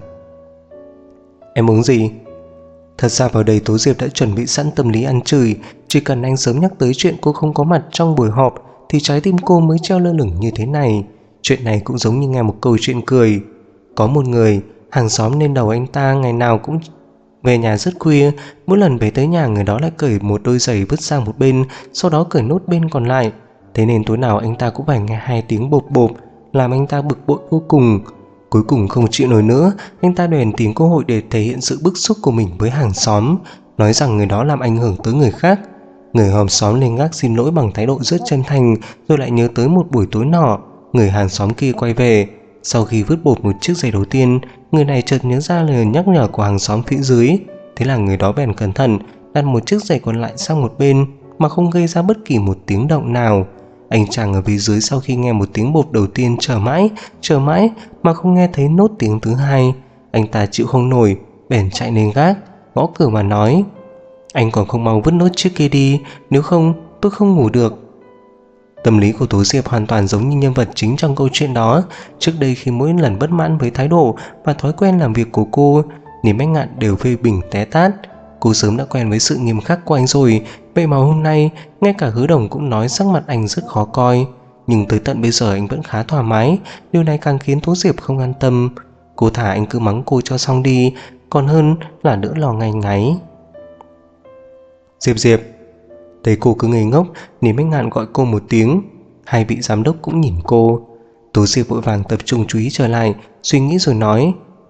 Em uống gì? Thật ra vào đây Tố Diệp đã chuẩn bị sẵn tâm lý ăn chửi. Chỉ cần anh sớm nhắc tới chuyện cô không có mặt trong buổi họp thì trái tim cô mới treo lơ lửng như thế này. Chuyện này cũng giống như nghe một câu chuyện cười. Có một người, hàng xóm lên đầu anh ta ngày nào cũng về nhà rất khuya. Mỗi lần về tới nhà, người đó lại cởi một đôi giày vứt sang một bên, sau đó cởi nốt bên còn lại. Thế nên tối nào anh ta cũng phải nghe 2 tiếng bộp bộp, làm anh ta bực bội vô cùng. Cuối cùng không chịu nổi nữa, anh ta bèn tìm cơ hội để thể hiện sự bức xúc của mình với hàng xóm, nói rằng người đó làm ảnh hưởng tới người khác. Người hàng xóm lên gác xin lỗi bằng thái độ rất chân thành, rồi lại nhớ tới một buổi tối nọ, người hàng xóm kia quay về. Sau khi vứt bột một chiếc giày đầu tiên, người này chợt nhớ ra lời nhắc nhở của hàng xóm phía dưới. Thế là người đó bèn cẩn thận đặt một chiếc giày còn lại sang một bên mà không gây ra bất kỳ một tiếng động nào. Anh chàng ở phía dưới sau khi nghe một tiếng bộp đầu tiên chờ mãi mà không nghe thấy nốt tiếng thứ hai. Anh ta chịu không nổi, bèn chạy lên gác, gõ cửa mà nói: "Anh còn không mau vứt nốt chiếc kia đi, nếu không tôi không ngủ được." Tâm lý của Tố Diệp hoàn toàn giống như nhân vật chính trong câu chuyện đó. Trước đây khi mỗi lần bất mãn với thái độ và thói quen làm việc của cô, Niềm Ánh Ngạn đều phê bình té tát. Cô sớm đã quen với sự nghiêm khắc của anh rồi, vậy mà hôm nay ngay cả Hứa Đồng cũng nói sắc mặt anh rất khó coi. Nhưng tới tận bây giờ anh vẫn khá thoải mái, điều này càng khiến Tố Diệp không an tâm. Cô thả anh cứ mắng cô cho xong đi, còn hơn là đỡ lo ngáy ngáy. Diệp, thấy cô cứ ngây ngốc, Niềm Ánh Ngạn gọi cô một tiếng. Hai vị giám đốc cũng nhìn cô. Tố Diệp vội vàng tập trung chú ý trở lại, suy nghĩ rồi nói: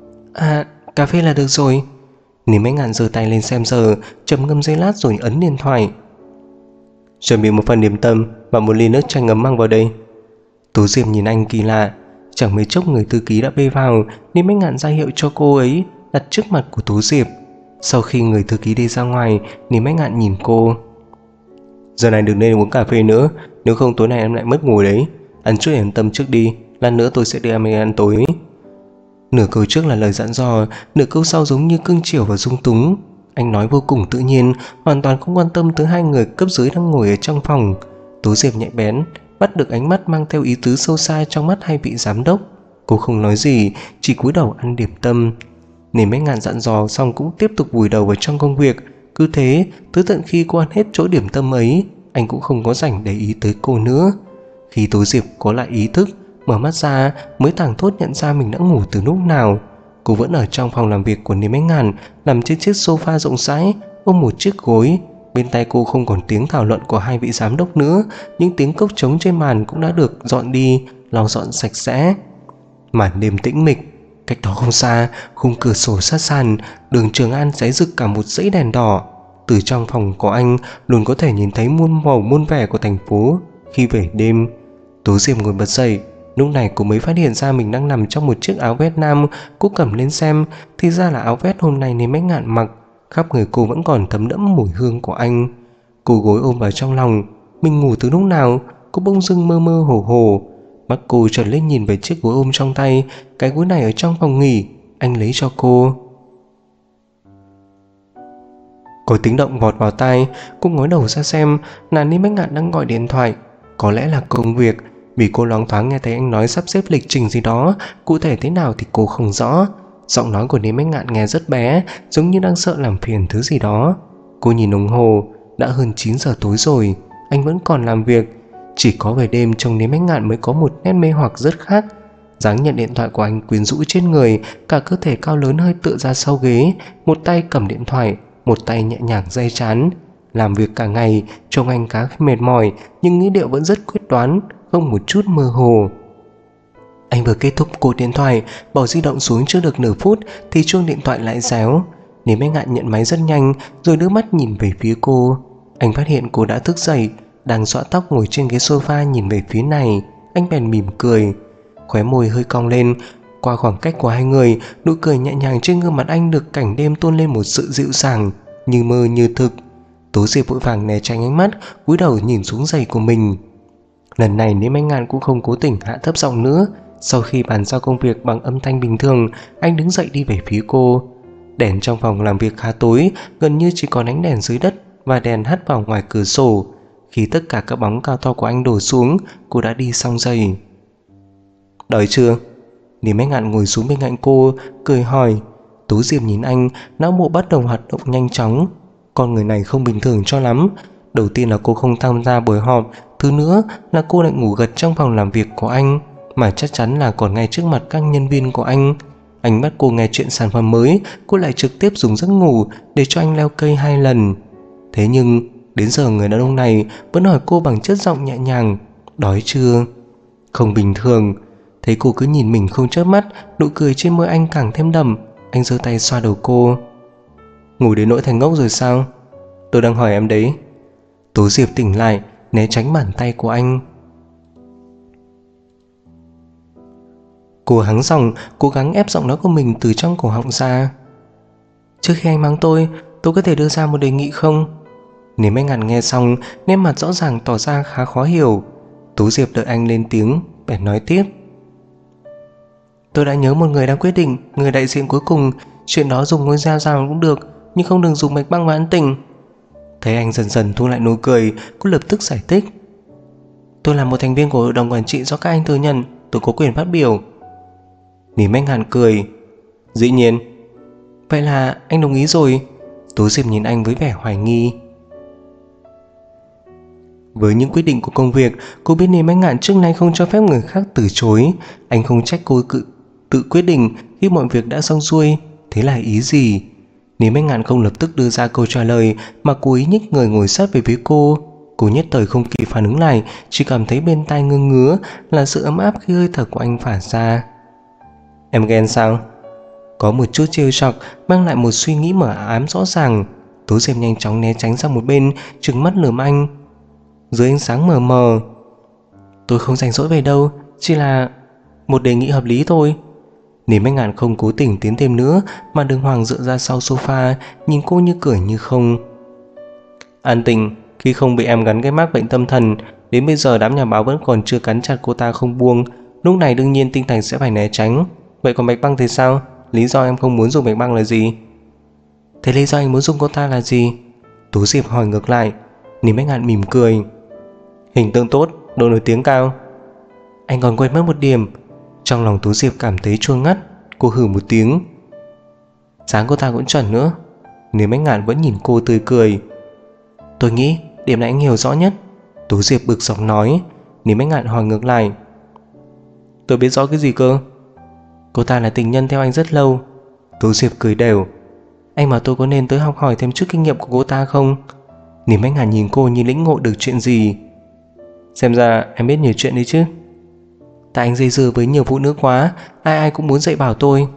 Cà phê là được rồi. Niềm Ánh Ngạn giơ tay lên xem giờ, trầm ngâm giây lát rồi ấn điện thoại. Chuẩn bị một phần điểm tâm và một ly nước chanh ấm mang vào đây. Tố Diệp nhìn anh kỳ lạ. Chẳng mấy chốc người thư ký đã bê vào. Niềm Ánh Ngạn ra hiệu cho cô ấy đặt trước mặt của Tố Diệp. Sau khi người thư ký đi ra ngoài, Niềm Ánh Ngạn nhìn cô: Giờ này đừng nên uống cà phê nữa, nếu không tối nay em lại mất ngủ đấy. Ăn chút điểm tâm trước đi, lát nữa tôi sẽ đưa em đi ăn tối. Nửa câu trước là lời dặn dò, nửa câu sau giống như cương chiều và dung túng. Anh nói vô cùng tự nhiên, hoàn toàn không quan tâm tới hai người cấp dưới đang ngồi ở trong phòng. Tố Diệp nhạy bén bắt được ánh mắt mang theo ý tứ sâu xa trong mắt hai vị giám đốc. Cô không nói gì, chỉ cúi đầu ăn điểm tâm. Niềm Ánh Ngạn dặn dò xong cũng tiếp tục vùi đầu vào trong công việc. Cứ thế tới tận khi cô ăn hết chỗ điểm tâm ấy, anh cũng không có rảnh để ý tới cô nữa. Khi Tố Diệp có lại ý thức, mở mắt ra mới thảng thốt nhận ra mình đã ngủ từ lúc nào. Cô vẫn ở trong phòng làm việc của Niềm Ánh Ngạn, nằm trên chiếc sofa rộng rãi, ôm một chiếc gối. Bên tai cô không còn tiếng thảo luận của hai vị giám đốc nữa, những tiếng cốc trống trên màn cũng đã được dọn đi, lau dọn sạch sẽ. Màn đêm tĩnh mịch. Cách đó không xa, khung cửa sổ sát sàn, đường Trường An cháy rực cả một dãy đèn đỏ. Từ trong phòng của anh luôn có thể nhìn thấy muôn màu muôn vẻ của thành phố khi về đêm. Tố Diệp ngồi bật dậy. Lúc này cô mới phát hiện ra mình đang nằm trong một chiếc áo vest nam. Cô cầm lên xem, thì ra là áo vest hôm nay Niềm Ánh Ngạn mặc. Khắp người cô vẫn còn thấm đẫm mùi hương của anh. Cô gối ôm vào trong lòng. Mình ngủ từ lúc nào? Cô bỗng dưng mơ mơ hồ hồ. Mắt cô trợn lên nhìn về chiếc gối ôm trong tay. Cái gối này ở trong phòng nghỉ, anh lấy cho cô. Có tiếng động vọt vào tai. Cô ngó đầu ra xem là Niềm Ánh Ngạn đang gọi điện thoại. Có lẽ là công việc, vì cô loáng thoáng nghe thấy anh nói sắp xếp lịch trình gì đó, cụ thể thế nào thì cô không rõ. Giọng nói của Niềm Ánh Ngạn nghe rất bé, giống như đang sợ làm phiền thứ gì đó. Cô nhìn đồng hồ, đã hơn 9 giờ tối rồi, anh vẫn còn làm việc. Chỉ có về đêm trông Niềm Ánh Ngạn mới có một nét mê hoặc rất khác. Dáng nhận điện thoại của anh quyến rũ trên người, cả cơ thể cao lớn hơi tựa ra sau ghế, một tay cầm điện thoại, một tay nhẹ nhàng day trán. Làm việc cả ngày, trông anh khá mệt mỏi, nhưng ngữ điệu vẫn rất quyết đoán, không một chút mơ hồ. Anh vừa kết thúc cuộc điện thoại, bỏ di động xuống chưa được nửa phút thì chuông điện thoại lại réo. Niềm Ánh Ngạn nhận máy rất nhanh, rồi đưa mắt nhìn về phía cô. Anh phát hiện cô đã thức dậy, đang xõa tóc ngồi trên ghế sofa nhìn về phía này. Anh bèn mỉm cười, khóe môi hơi cong lên. Qua khoảng cách của hai người, nụ cười nhẹ nhàng trên gương mặt anh được cảnh đêm tôn lên một sự dịu dàng, như mơ như thực. Tố Diệp vội vàng né tránh ánh mắt, cúi đầu nhìn xuống giày của mình. Lần này Niềm Ánh Ngạn cũng không cố tình hạ thấp giọng nữa. Sau khi bàn giao công việc bằng âm thanh bình thường, anh đứng dậy đi về phía cô. Đèn trong phòng làm việc khá tối, gần như chỉ còn ánh đèn dưới đất và đèn hắt vào ngoài cửa sổ. Khi tất cả các bóng cao to của anh đổ xuống, cô đã đi xong giày. Đói chưa? Niềm Ánh Ngạn ngồi xuống bên cạnh cô, cười hỏi. Tố Diệp nhìn anh, não bộ bắt đầu hoạt động nhanh chóng. Con người này không bình thường cho lắm. Đầu tiên là cô không tham gia buổi họp, thứ nữa là cô lại ngủ gật trong phòng làm việc của anh, mà chắc chắn là còn ngay trước mặt các nhân viên của anh. Anh bắt cô nghe chuyện sản phẩm mới, cô lại trực tiếp dùng giấc ngủ để cho anh leo cây 2 lần. Thế nhưng đến giờ người đàn ông này vẫn hỏi cô bằng chất giọng nhẹ nhàng, đói chưa? Không bình thường. Thấy cô cứ nhìn mình không chớp mắt, nụ cười trên môi anh càng thêm đậm. Anh giơ tay xoa đầu cô. Ngủ đến nỗi thành ngốc rồi sao? Tôi đang hỏi em đấy. Tố Diệp tỉnh lại, né tránh bàn tay của anh. Cô hắng giọng, cố gắng ép giọng nói của mình từ trong cổ họng ra. Trước khi anh mắng tôi có thể đưa ra một đề nghị không? Nếm Anh Ngạn nghe xong, nét mặt rõ ràng tỏ ra khá khó hiểu. Tú Diệp đợi anh lên tiếng, bèn nói tiếp. Tôi đã nhớ một người đang quyết định, người đại diện cuối cùng. Chuyện đó dùng ngôi sao sao cũng được, nhưng không đừng dùng mạch băng và ân tình. Thấy anh dần dần thu lại nụ cười, cô lập tức giải thích. Tôi là một thành viên của hội đồng quản trị do các anh thừa nhận, tôi có quyền phát biểu. Nếm Anh Ngạn cười. Dĩ nhiên. Vậy là anh đồng ý rồi? Tú Diệp nhìn anh với vẻ hoài nghi. Với những quyết định của công việc, cô biết Nếm Anh Ngạn trước nay không cho phép người khác từ chối. Anh không trách cô tự quyết định khi mọi việc đã xong xuôi. Thế là ý gì? Nếm Anh Ngạn không lập tức đưa ra câu trả lời, mà cố ý nhích người ngồi sát về phía cô. Cô nhất thời không kịp phản ứng lại, chỉ cảm thấy bên tai ngứa ngứa là sự ấm áp khi hơi thở của anh phả ra. Em ghen sao? Có một chút trêu chọc mang lại một suy nghĩ mờ ám rõ ràng. Tú Diệp nhanh chóng né tránh sang một bên, trừng mắt lườm anh. Dưới ánh sáng mờ mờ. Tôi không rảnh rỗi về đâu, chỉ là một đề nghị hợp lý thôi. Nếm Anh Ngạn không cố tình tiến thêm nữa, mà đường hoàng dựa ra sau sofa, nhìn cô như cười như không. An Tình, khi không bị em gắn cái mác bệnh tâm thần, đến bây giờ đám nhà báo vẫn còn chưa cắn chặt cô ta không buông. Lúc này đương nhiên Tinh Thành sẽ phải né tránh. Vậy còn Bạch Băng thì sao? Lý do em không muốn dùng Bạch Băng là gì? Thế lý do anh muốn dùng cô ta là gì? Tú Diệp hỏi ngược lại. Nếm Anh Ngạn mỉm cười. Hình tượng tốt, độ nổi tiếng cao. Anh còn quên mất một điểm. Trong lòng Tú Diệp cảm thấy chua ngắt. Cô hừ một tiếng. Dáng cô ta cũng chuẩn nữa. Nếm Anh Ngạn vẫn nhìn cô tươi cười. Tôi nghĩ điểm này anh hiểu rõ nhất. Tú Diệp bực dọc nói. Nếm Anh Ngạn hỏi ngược lại. Tôi biết rõ cái gì cơ? Cô ta là tình nhân theo anh rất lâu. Tú Diệp cười đều. Anh bảo tôi có nên tới học hỏi thêm chút kinh nghiệm của cô ta không? Nếm Anh Ngạn nhìn cô như lĩnh ngộ được chuyện gì. Xem ra em biết nhiều chuyện đấy chứ. Tại anh dây dưa với nhiều phụ nữ quá, ai ai cũng muốn dạy bảo tôi.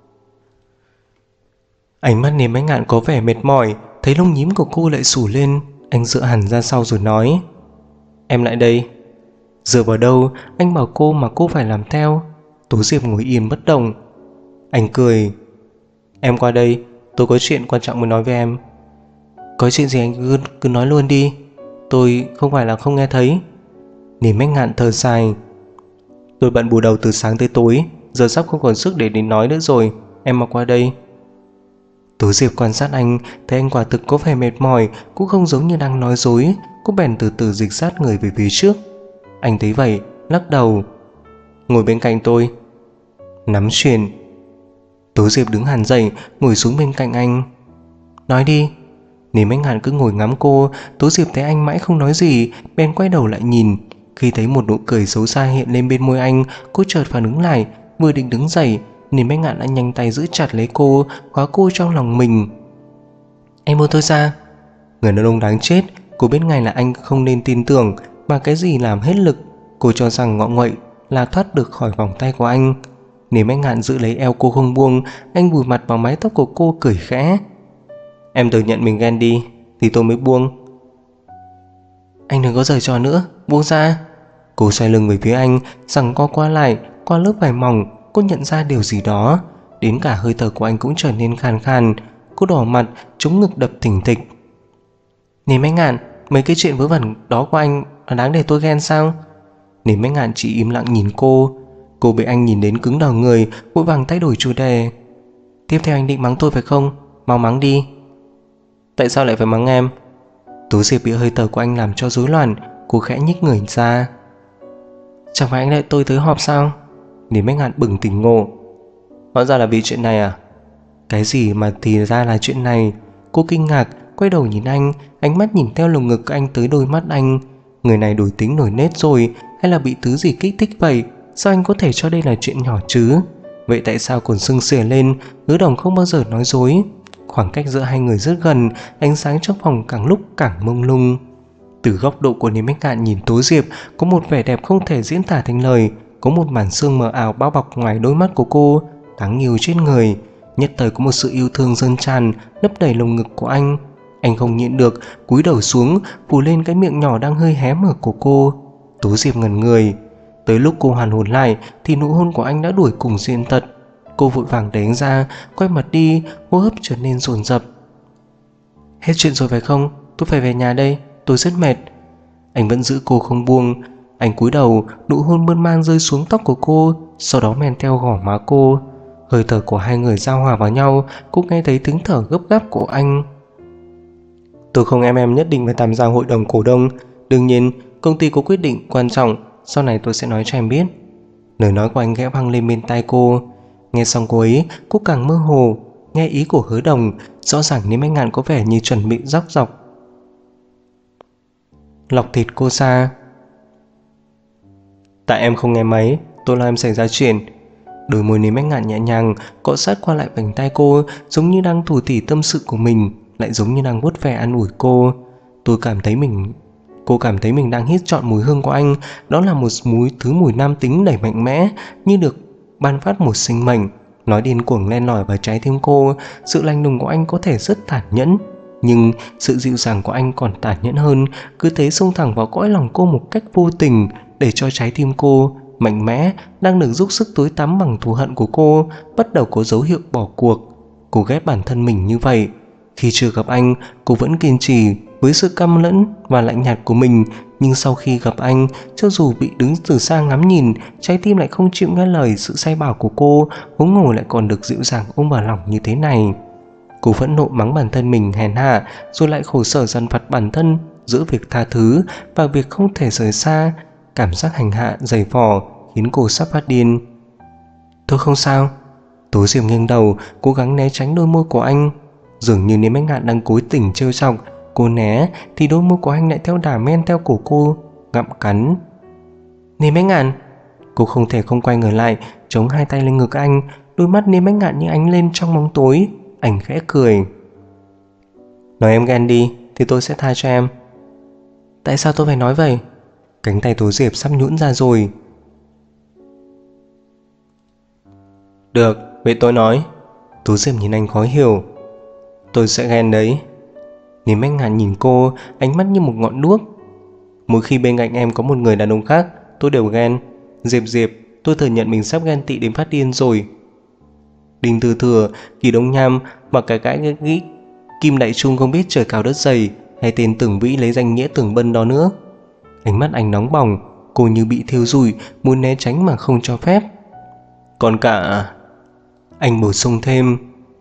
Ánh mắt Nếm Anh Ngạn có vẻ mệt mỏi. Thấy lông nhím của cô lại sủ lên. Anh dựa hẳn ra sau rồi nói. Em lại đây. Dựa vào đâu? Anh bảo cô mà cô phải làm theo. Tú Diệp ngồi yên bất động. Anh cười. Em qua đây, tôi có chuyện quan trọng muốn nói với em. Có chuyện gì anh cứ nói luôn đi. Tôi không phải là không nghe thấy. Nếm Anh Ngạn thở dài. Tôi bận bù đầu từ sáng tới tối, giờ sắp không còn sức để đến nói nữa rồi. Em mà qua đây. Tú Diệp quan sát anh, thấy anh quả thực có vẻ mệt mỏi, cũng không giống như đang nói dối. Cô bèn từ từ dịch sát người về phía trước. Anh thấy vậy, lắc đầu. Ngồi bên cạnh tôi. Nắm chuyện. Tú Diệp đứng hẳn dậy, ngồi xuống bên cạnh anh. Nói đi. Nếm Anh Ngạn cứ ngồi ngắm cô. Tú Diệp thấy anh mãi không nói gì, bèn quay đầu lại nhìn. Khi thấy một nụ cười xấu xa hiện lên bên môi anh, cô chợt phản ứng lại. Vừa định đứng dậy, Nếm Anh Ngạn đã nhanh tay giữ chặt lấy cô, khóa cô trong lòng mình. Anh buông tôi ra. Người đàn ông đáng chết. Cô biết ngay là anh không nên tin tưởng, mà cái gì làm hết lực. Cô cho rằng ngọ nguậy là thoát được khỏi vòng tay của anh. Nếm Anh Ngạn giữ lấy eo cô không buông. Anh vùi mặt vào mái tóc của cô cười khẽ. Em thừa nhận mình ghen đi thì tôi mới buông. Anh đừng có giở trò nữa, buông ra. Cô xoay lưng về phía anh, giằng co qua lại. Qua lớp vải mỏng, cô nhận ra điều gì đó. Đến cả hơi thở của anh cũng trở nên khàn khàn. Cô đỏ mặt, chống ngực đập thình thịch. Nếm Anh Ngạn, mấy cái chuyện vớ vẩn đó của anh là đáng để tôi ghen sao? Nếm Anh Ngạn chỉ im lặng nhìn cô. Cô bị anh nhìn đến cứng đờ người, vội vàng thay đổi chủ đề. Tiếp theo anh định mắng tôi phải không? Mau mắng đi. Tại sao lại phải mắng em? Tú Diệp bị hơi thở của anh làm cho rối loạn. Cô khẽ nhích người ra. Chẳng phải anh lại tôi tới họp sao? Nếm Anh Ngạn bừng tỉnh ngộ. Hóa ra là vì chuyện này à? Cái gì mà thì ra là chuyện này? Cô kinh ngạc, quay đầu nhìn anh, ánh mắt nhìn theo lồng ngực anh tới đôi mắt anh. Người này đổi tính nổi nết rồi, hay là bị thứ gì kích thích vậy? Sao anh có thể cho đây là chuyện nhỏ chứ? Vậy tại sao còn sưng sỉa lên? Hứa Đồng không bao giờ nói dối. Khoảng cách giữa hai người rất gần, ánh sáng trong phòng càng lúc càng mông lung. Từ góc độ của Nếm Anh Ngạn nhìn Tú Diệp, có một vẻ đẹp không thể diễn tả thành lời. Có một màn sương mờ ảo bao bọc ngoài đôi mắt của cô, đáng yêu trên người. Nhất thời có một sự yêu thương dâng tràn lấp đầy lồng ngực của anh. Anh không nhịn được, cúi đầu xuống, phủ lên cái miệng nhỏ đang hơi hé mở của cô. Tú Diệp ngẩn người. Tới lúc cô hoàn hồn lại thì nụ hôn của anh đã đuổi cùng diên tật. Cô vội vàng đẩy anh ra, quay mặt đi, hô hấp trở nên dồn dập. Hết chuyện rồi phải không? Tôi phải về nhà đây, tôi rất mệt. Anh vẫn giữ cô không buông. Anh cúi đầu, nụ hôn mơn man rơi xuống tóc của cô, sau đó men theo gò má cô. Hơi thở của hai người giao hòa vào nhau. Cô nghe thấy tiếng thở gấp gáp của anh. Tôi không ép em nhất định phải tham gia hội đồng cổ đông. Đương nhiên công ty có quyết định quan trọng, sau này tôi sẽ nói cho em biết. Lời nói của anh khẽ vang lên bên tai cô. Nghe xong cô ấy, cô càng mơ hồ. Nghe ý của Hứa Đồng, rõ ràng Niêm Anh Ngạn có vẻ như chuẩn bị róc rọc lọc thịt cô ra. Tại em không nghe máy, tôi lo em xảy ra chuyện. Đôi môi Niêm Anh Ngạn nhẹ nhàng cọ sát qua lại vành tai cô, giống như đang thủ thỉ tâm sự của mình, lại giống như đang vuốt ve an ủi cô. Cô cảm thấy mình đang hít trọn mùi hương của anh. Đó là một mùi nam tính đầy mạnh mẽ, như được ban phát một sinh mệnh. Nói điên cuồng len lỏi vào trái tim cô. Sự lạnh lùng của anh có thể rất tàn nhẫn, nhưng sự dịu dàng của anh còn tàn nhẫn hơn, cứ thế xông thẳng vào cõi lòng cô một cách vô tình, để cho trái tim cô mạnh mẽ đang được dốc sức tối tăm bằng thù hận của cô bắt đầu có dấu hiệu bỏ cuộc. Cô ghét bản thân mình như vậy. Khi chưa gặp anh, cô vẫn kiên trì với sự căm lẫn và lạnh nhạt của mình, nhưng sau khi gặp anh, cho dù bị đứng từ xa ngắm nhìn, trái tim lại không chịu nghe lời sự sai bảo của cô, huống hồ lại còn được dịu dàng ôm vào lòng như thế này. Cô phẫn nộ mắng bản thân mình hèn hạ, rồi lại khổ sở dằn vặt bản thân giữa việc tha thứ và việc không thể rời xa. Cảm giác hành hạ dày vò khiến cô sắp phát điên. Tôi không sao. Tố Diệp nghiêng đầu, cố gắng né tránh đôi môi của anh. Dường như Niêm Anh Ngạn đang cố tình trêu chọc. Cô né thì đôi môi của anh lại theo đà men theo cổ cô, gặm cắn. Niêm Anh Ngạn. Cô không thể không quay người lại, chống hai tay lên ngực anh. Đôi mắt Niêm Anh Ngạn như ánh lên trong bóng tối. Anh khẽ cười. Nói em ghen đi thì tôi sẽ tha cho em. Tại sao tôi phải nói vậy? Cánh tay Tố Diệp sắp nhũn ra rồi. Được, vậy tôi nói. Tố Diệp nhìn anh khó hiểu. Tôi sẽ ghen đấy. Niêm Anh Ngạn nhìn cô, ánh mắt như một ngọn đuốc. Mỗi khi bên cạnh em có một người đàn ông khác, tôi đều ghen. Diệp, tôi thừa nhận mình sắp ghen tị đến phát điên rồi. Đinh Tư Thừa, Kỳ Đông Nham và cái nghĩ Kim Đại Trung không biết trời cao đất dày, hay tên Tưởng Vĩ lấy danh nghĩa Tưởng Bân đó nữa. Ánh mắt anh nóng bỏng, cô như bị thiêu rụi, muốn né tránh mà không cho phép. Còn cả... Anh bổ sung thêm.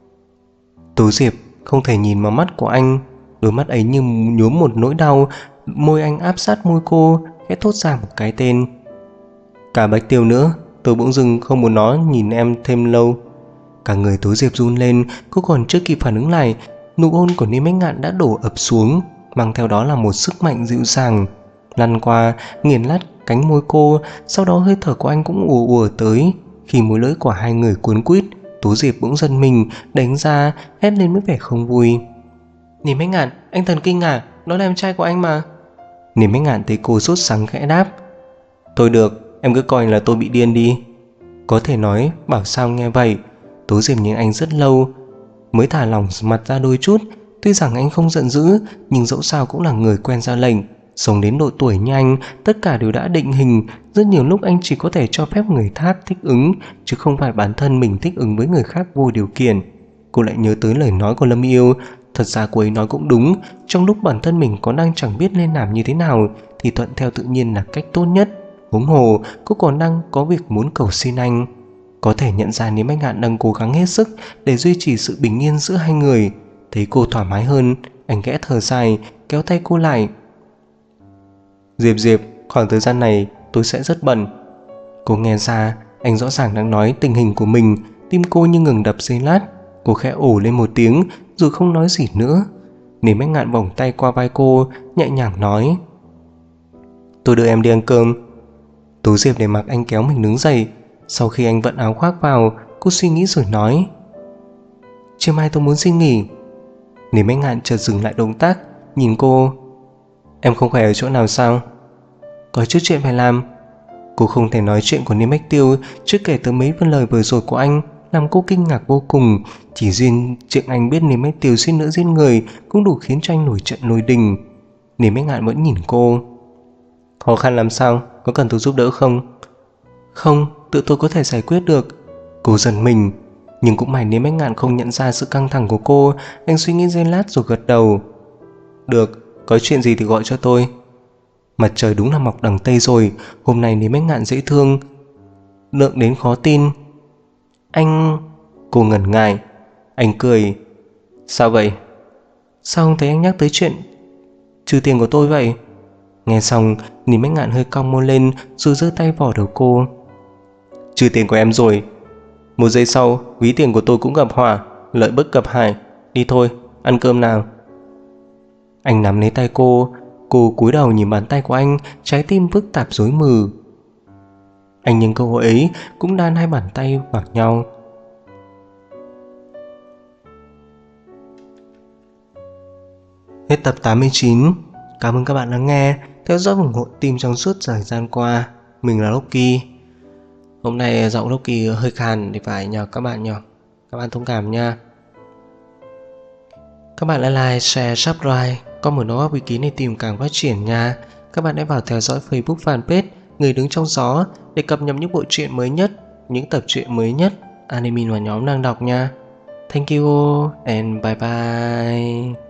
Tố Diệp không thể nhìn vào mắt của anh. Đôi mắt ấy như nhuốm một nỗi đau. Môi anh áp sát môi cô, khẽ thốt ra một cái tên. Cả Bạch Tiêu nữa. Tôi bỗng dưng không muốn nó nhìn em thêm lâu. Cả người Tố Diệp run lên. Cô còn chưa kịp phản ứng lại, nụ hôn của Niêm Anh Ngạn đã đổ ập xuống, mang theo đó là một sức mạnh dịu dàng lăn qua, nghiền nát cánh môi cô. Sau đó hơi thở của anh cũng ùa ùa tới. Khi môi lưỡi của hai người cuốn quýt, Tố Diệp bỗng giật mình, đánh ra, hét lên với vẻ không vui. Niêm Anh Ngạn, anh thần kinh à? Đó là em trai của anh mà. Niêm Anh Ngạn thấy cô sốt sắng khẽ đáp. Thôi được, em cứ coi là tôi bị điên đi. Có thể nói bảo sao nghe vậy. Tố Diệp nhìn anh rất lâu mới thả lỏng mặt ra đôi chút. Tuy rằng anh không giận dữ, nhưng dẫu sao cũng là người quen ra lệnh. Sống đến độ tuổi như anh, tất cả đều đã định hình. Rất nhiều lúc anh chỉ có thể cho phép người khác thích ứng, chứ không phải bản thân mình thích ứng với người khác vô điều kiện. Cô lại nhớ tới lời nói của Lâm Yêu. Thật ra cô ấy nói cũng đúng. Trong lúc bản thân mình còn đang chẳng biết nên làm như thế nào, thì thuận theo tự nhiên là cách tốt nhất. Huống hồ cô còn đang có việc muốn cầu xin anh. Có thể nhận ra Niêm Anh Ngạn đang cố gắng hết sức để duy trì sự bình yên giữa hai người. Thấy cô thoải mái hơn, anh khẽ thở dài, kéo tay cô lại. Diệp, khoảng thời gian này tôi sẽ rất bận. Cô nghe ra anh rõ ràng đang nói tình hình của mình. Tim cô như ngừng đập giây lát. Cô khẽ ồ lên một tiếng rồi không nói gì nữa. Niêm Anh Ngạn vòng tay qua vai cô, nhẹ nhàng nói. Tôi đưa em đi ăn cơm. Tố Diệp để mặc anh kéo mình đứng dậy. Sau khi anh vận áo khoác vào, cô suy nghĩ rồi nói. Trưa mai tôi muốn xin nghỉ. Niêm Anh Ngạn chợt dừng lại động tác, nhìn cô. Em không khỏe ở chỗ nào sao? Có chút chuyện phải làm. Cô không thể nói chuyện của Niêm Bách Tiêu, chưa kể tới mấy vân lời vừa rồi của anh làm cô kinh ngạc vô cùng. Chỉ riêng chuyện anh biết Niêm Bách Tiêu suýt nữa giết người cũng đủ khiến cho anh nổi trận lôi đình. Niêm Bách Ngạn vẫn nhìn cô. Khó khăn làm sao? Có cần tôi giúp đỡ không? Không, tự tôi có thể giải quyết được. Cô giận mình. Nhưng cũng may Lý Bách Ngạn không nhận ra sự căng thẳng của cô. Anh suy nghĩ giây lát rồi gật đầu. Được, có chuyện gì thì gọi cho tôi. Mặt trời đúng là mọc đằng Tây rồi. Hôm nay Lý Bách Ngạn dễ thương, lượng đến khó tin. Anh... Cô ngần ngại. Anh cười. Sao vậy? Sao không thấy anh nhắc tới chuyện trừ tiền của tôi vậy? Nghe xong, Lý Bách Ngạn hơi cong môi lên rồi giơ tay vò đầu cô. Trừ tiền của em rồi. Một giây sau, ví tiền của tôi cũng gặp hỏa, lợi bất cập hại. Đi thôi, ăn cơm nào. Anh nắm lấy tay cô cúi đầu nhìn bàn tay của anh, trái tim phức tạp rối mù. Anh nhân cơ hội ấy cũng đan hai bàn tay vào nhau. Hết tập 89. Cảm ơn các bạn đã nghe, theo dõi ủng hộ team trong suốt thời gian qua. Mình là Loki. Hôm nay giọng Loki hơi khàn thì phải nhờ các bạn nhờ. Các bạn thông cảm nha. Các bạn hãy like, share, subscribe, có một nó uy tín để tìm càng phát triển nha. Các bạn hãy vào theo dõi Facebook fanpage Người Đứng Trong Gió để cập nhật những bộ truyện mới nhất, những tập truyện mới nhất anime mà nhóm đang đọc nha. Thank you and bye bye.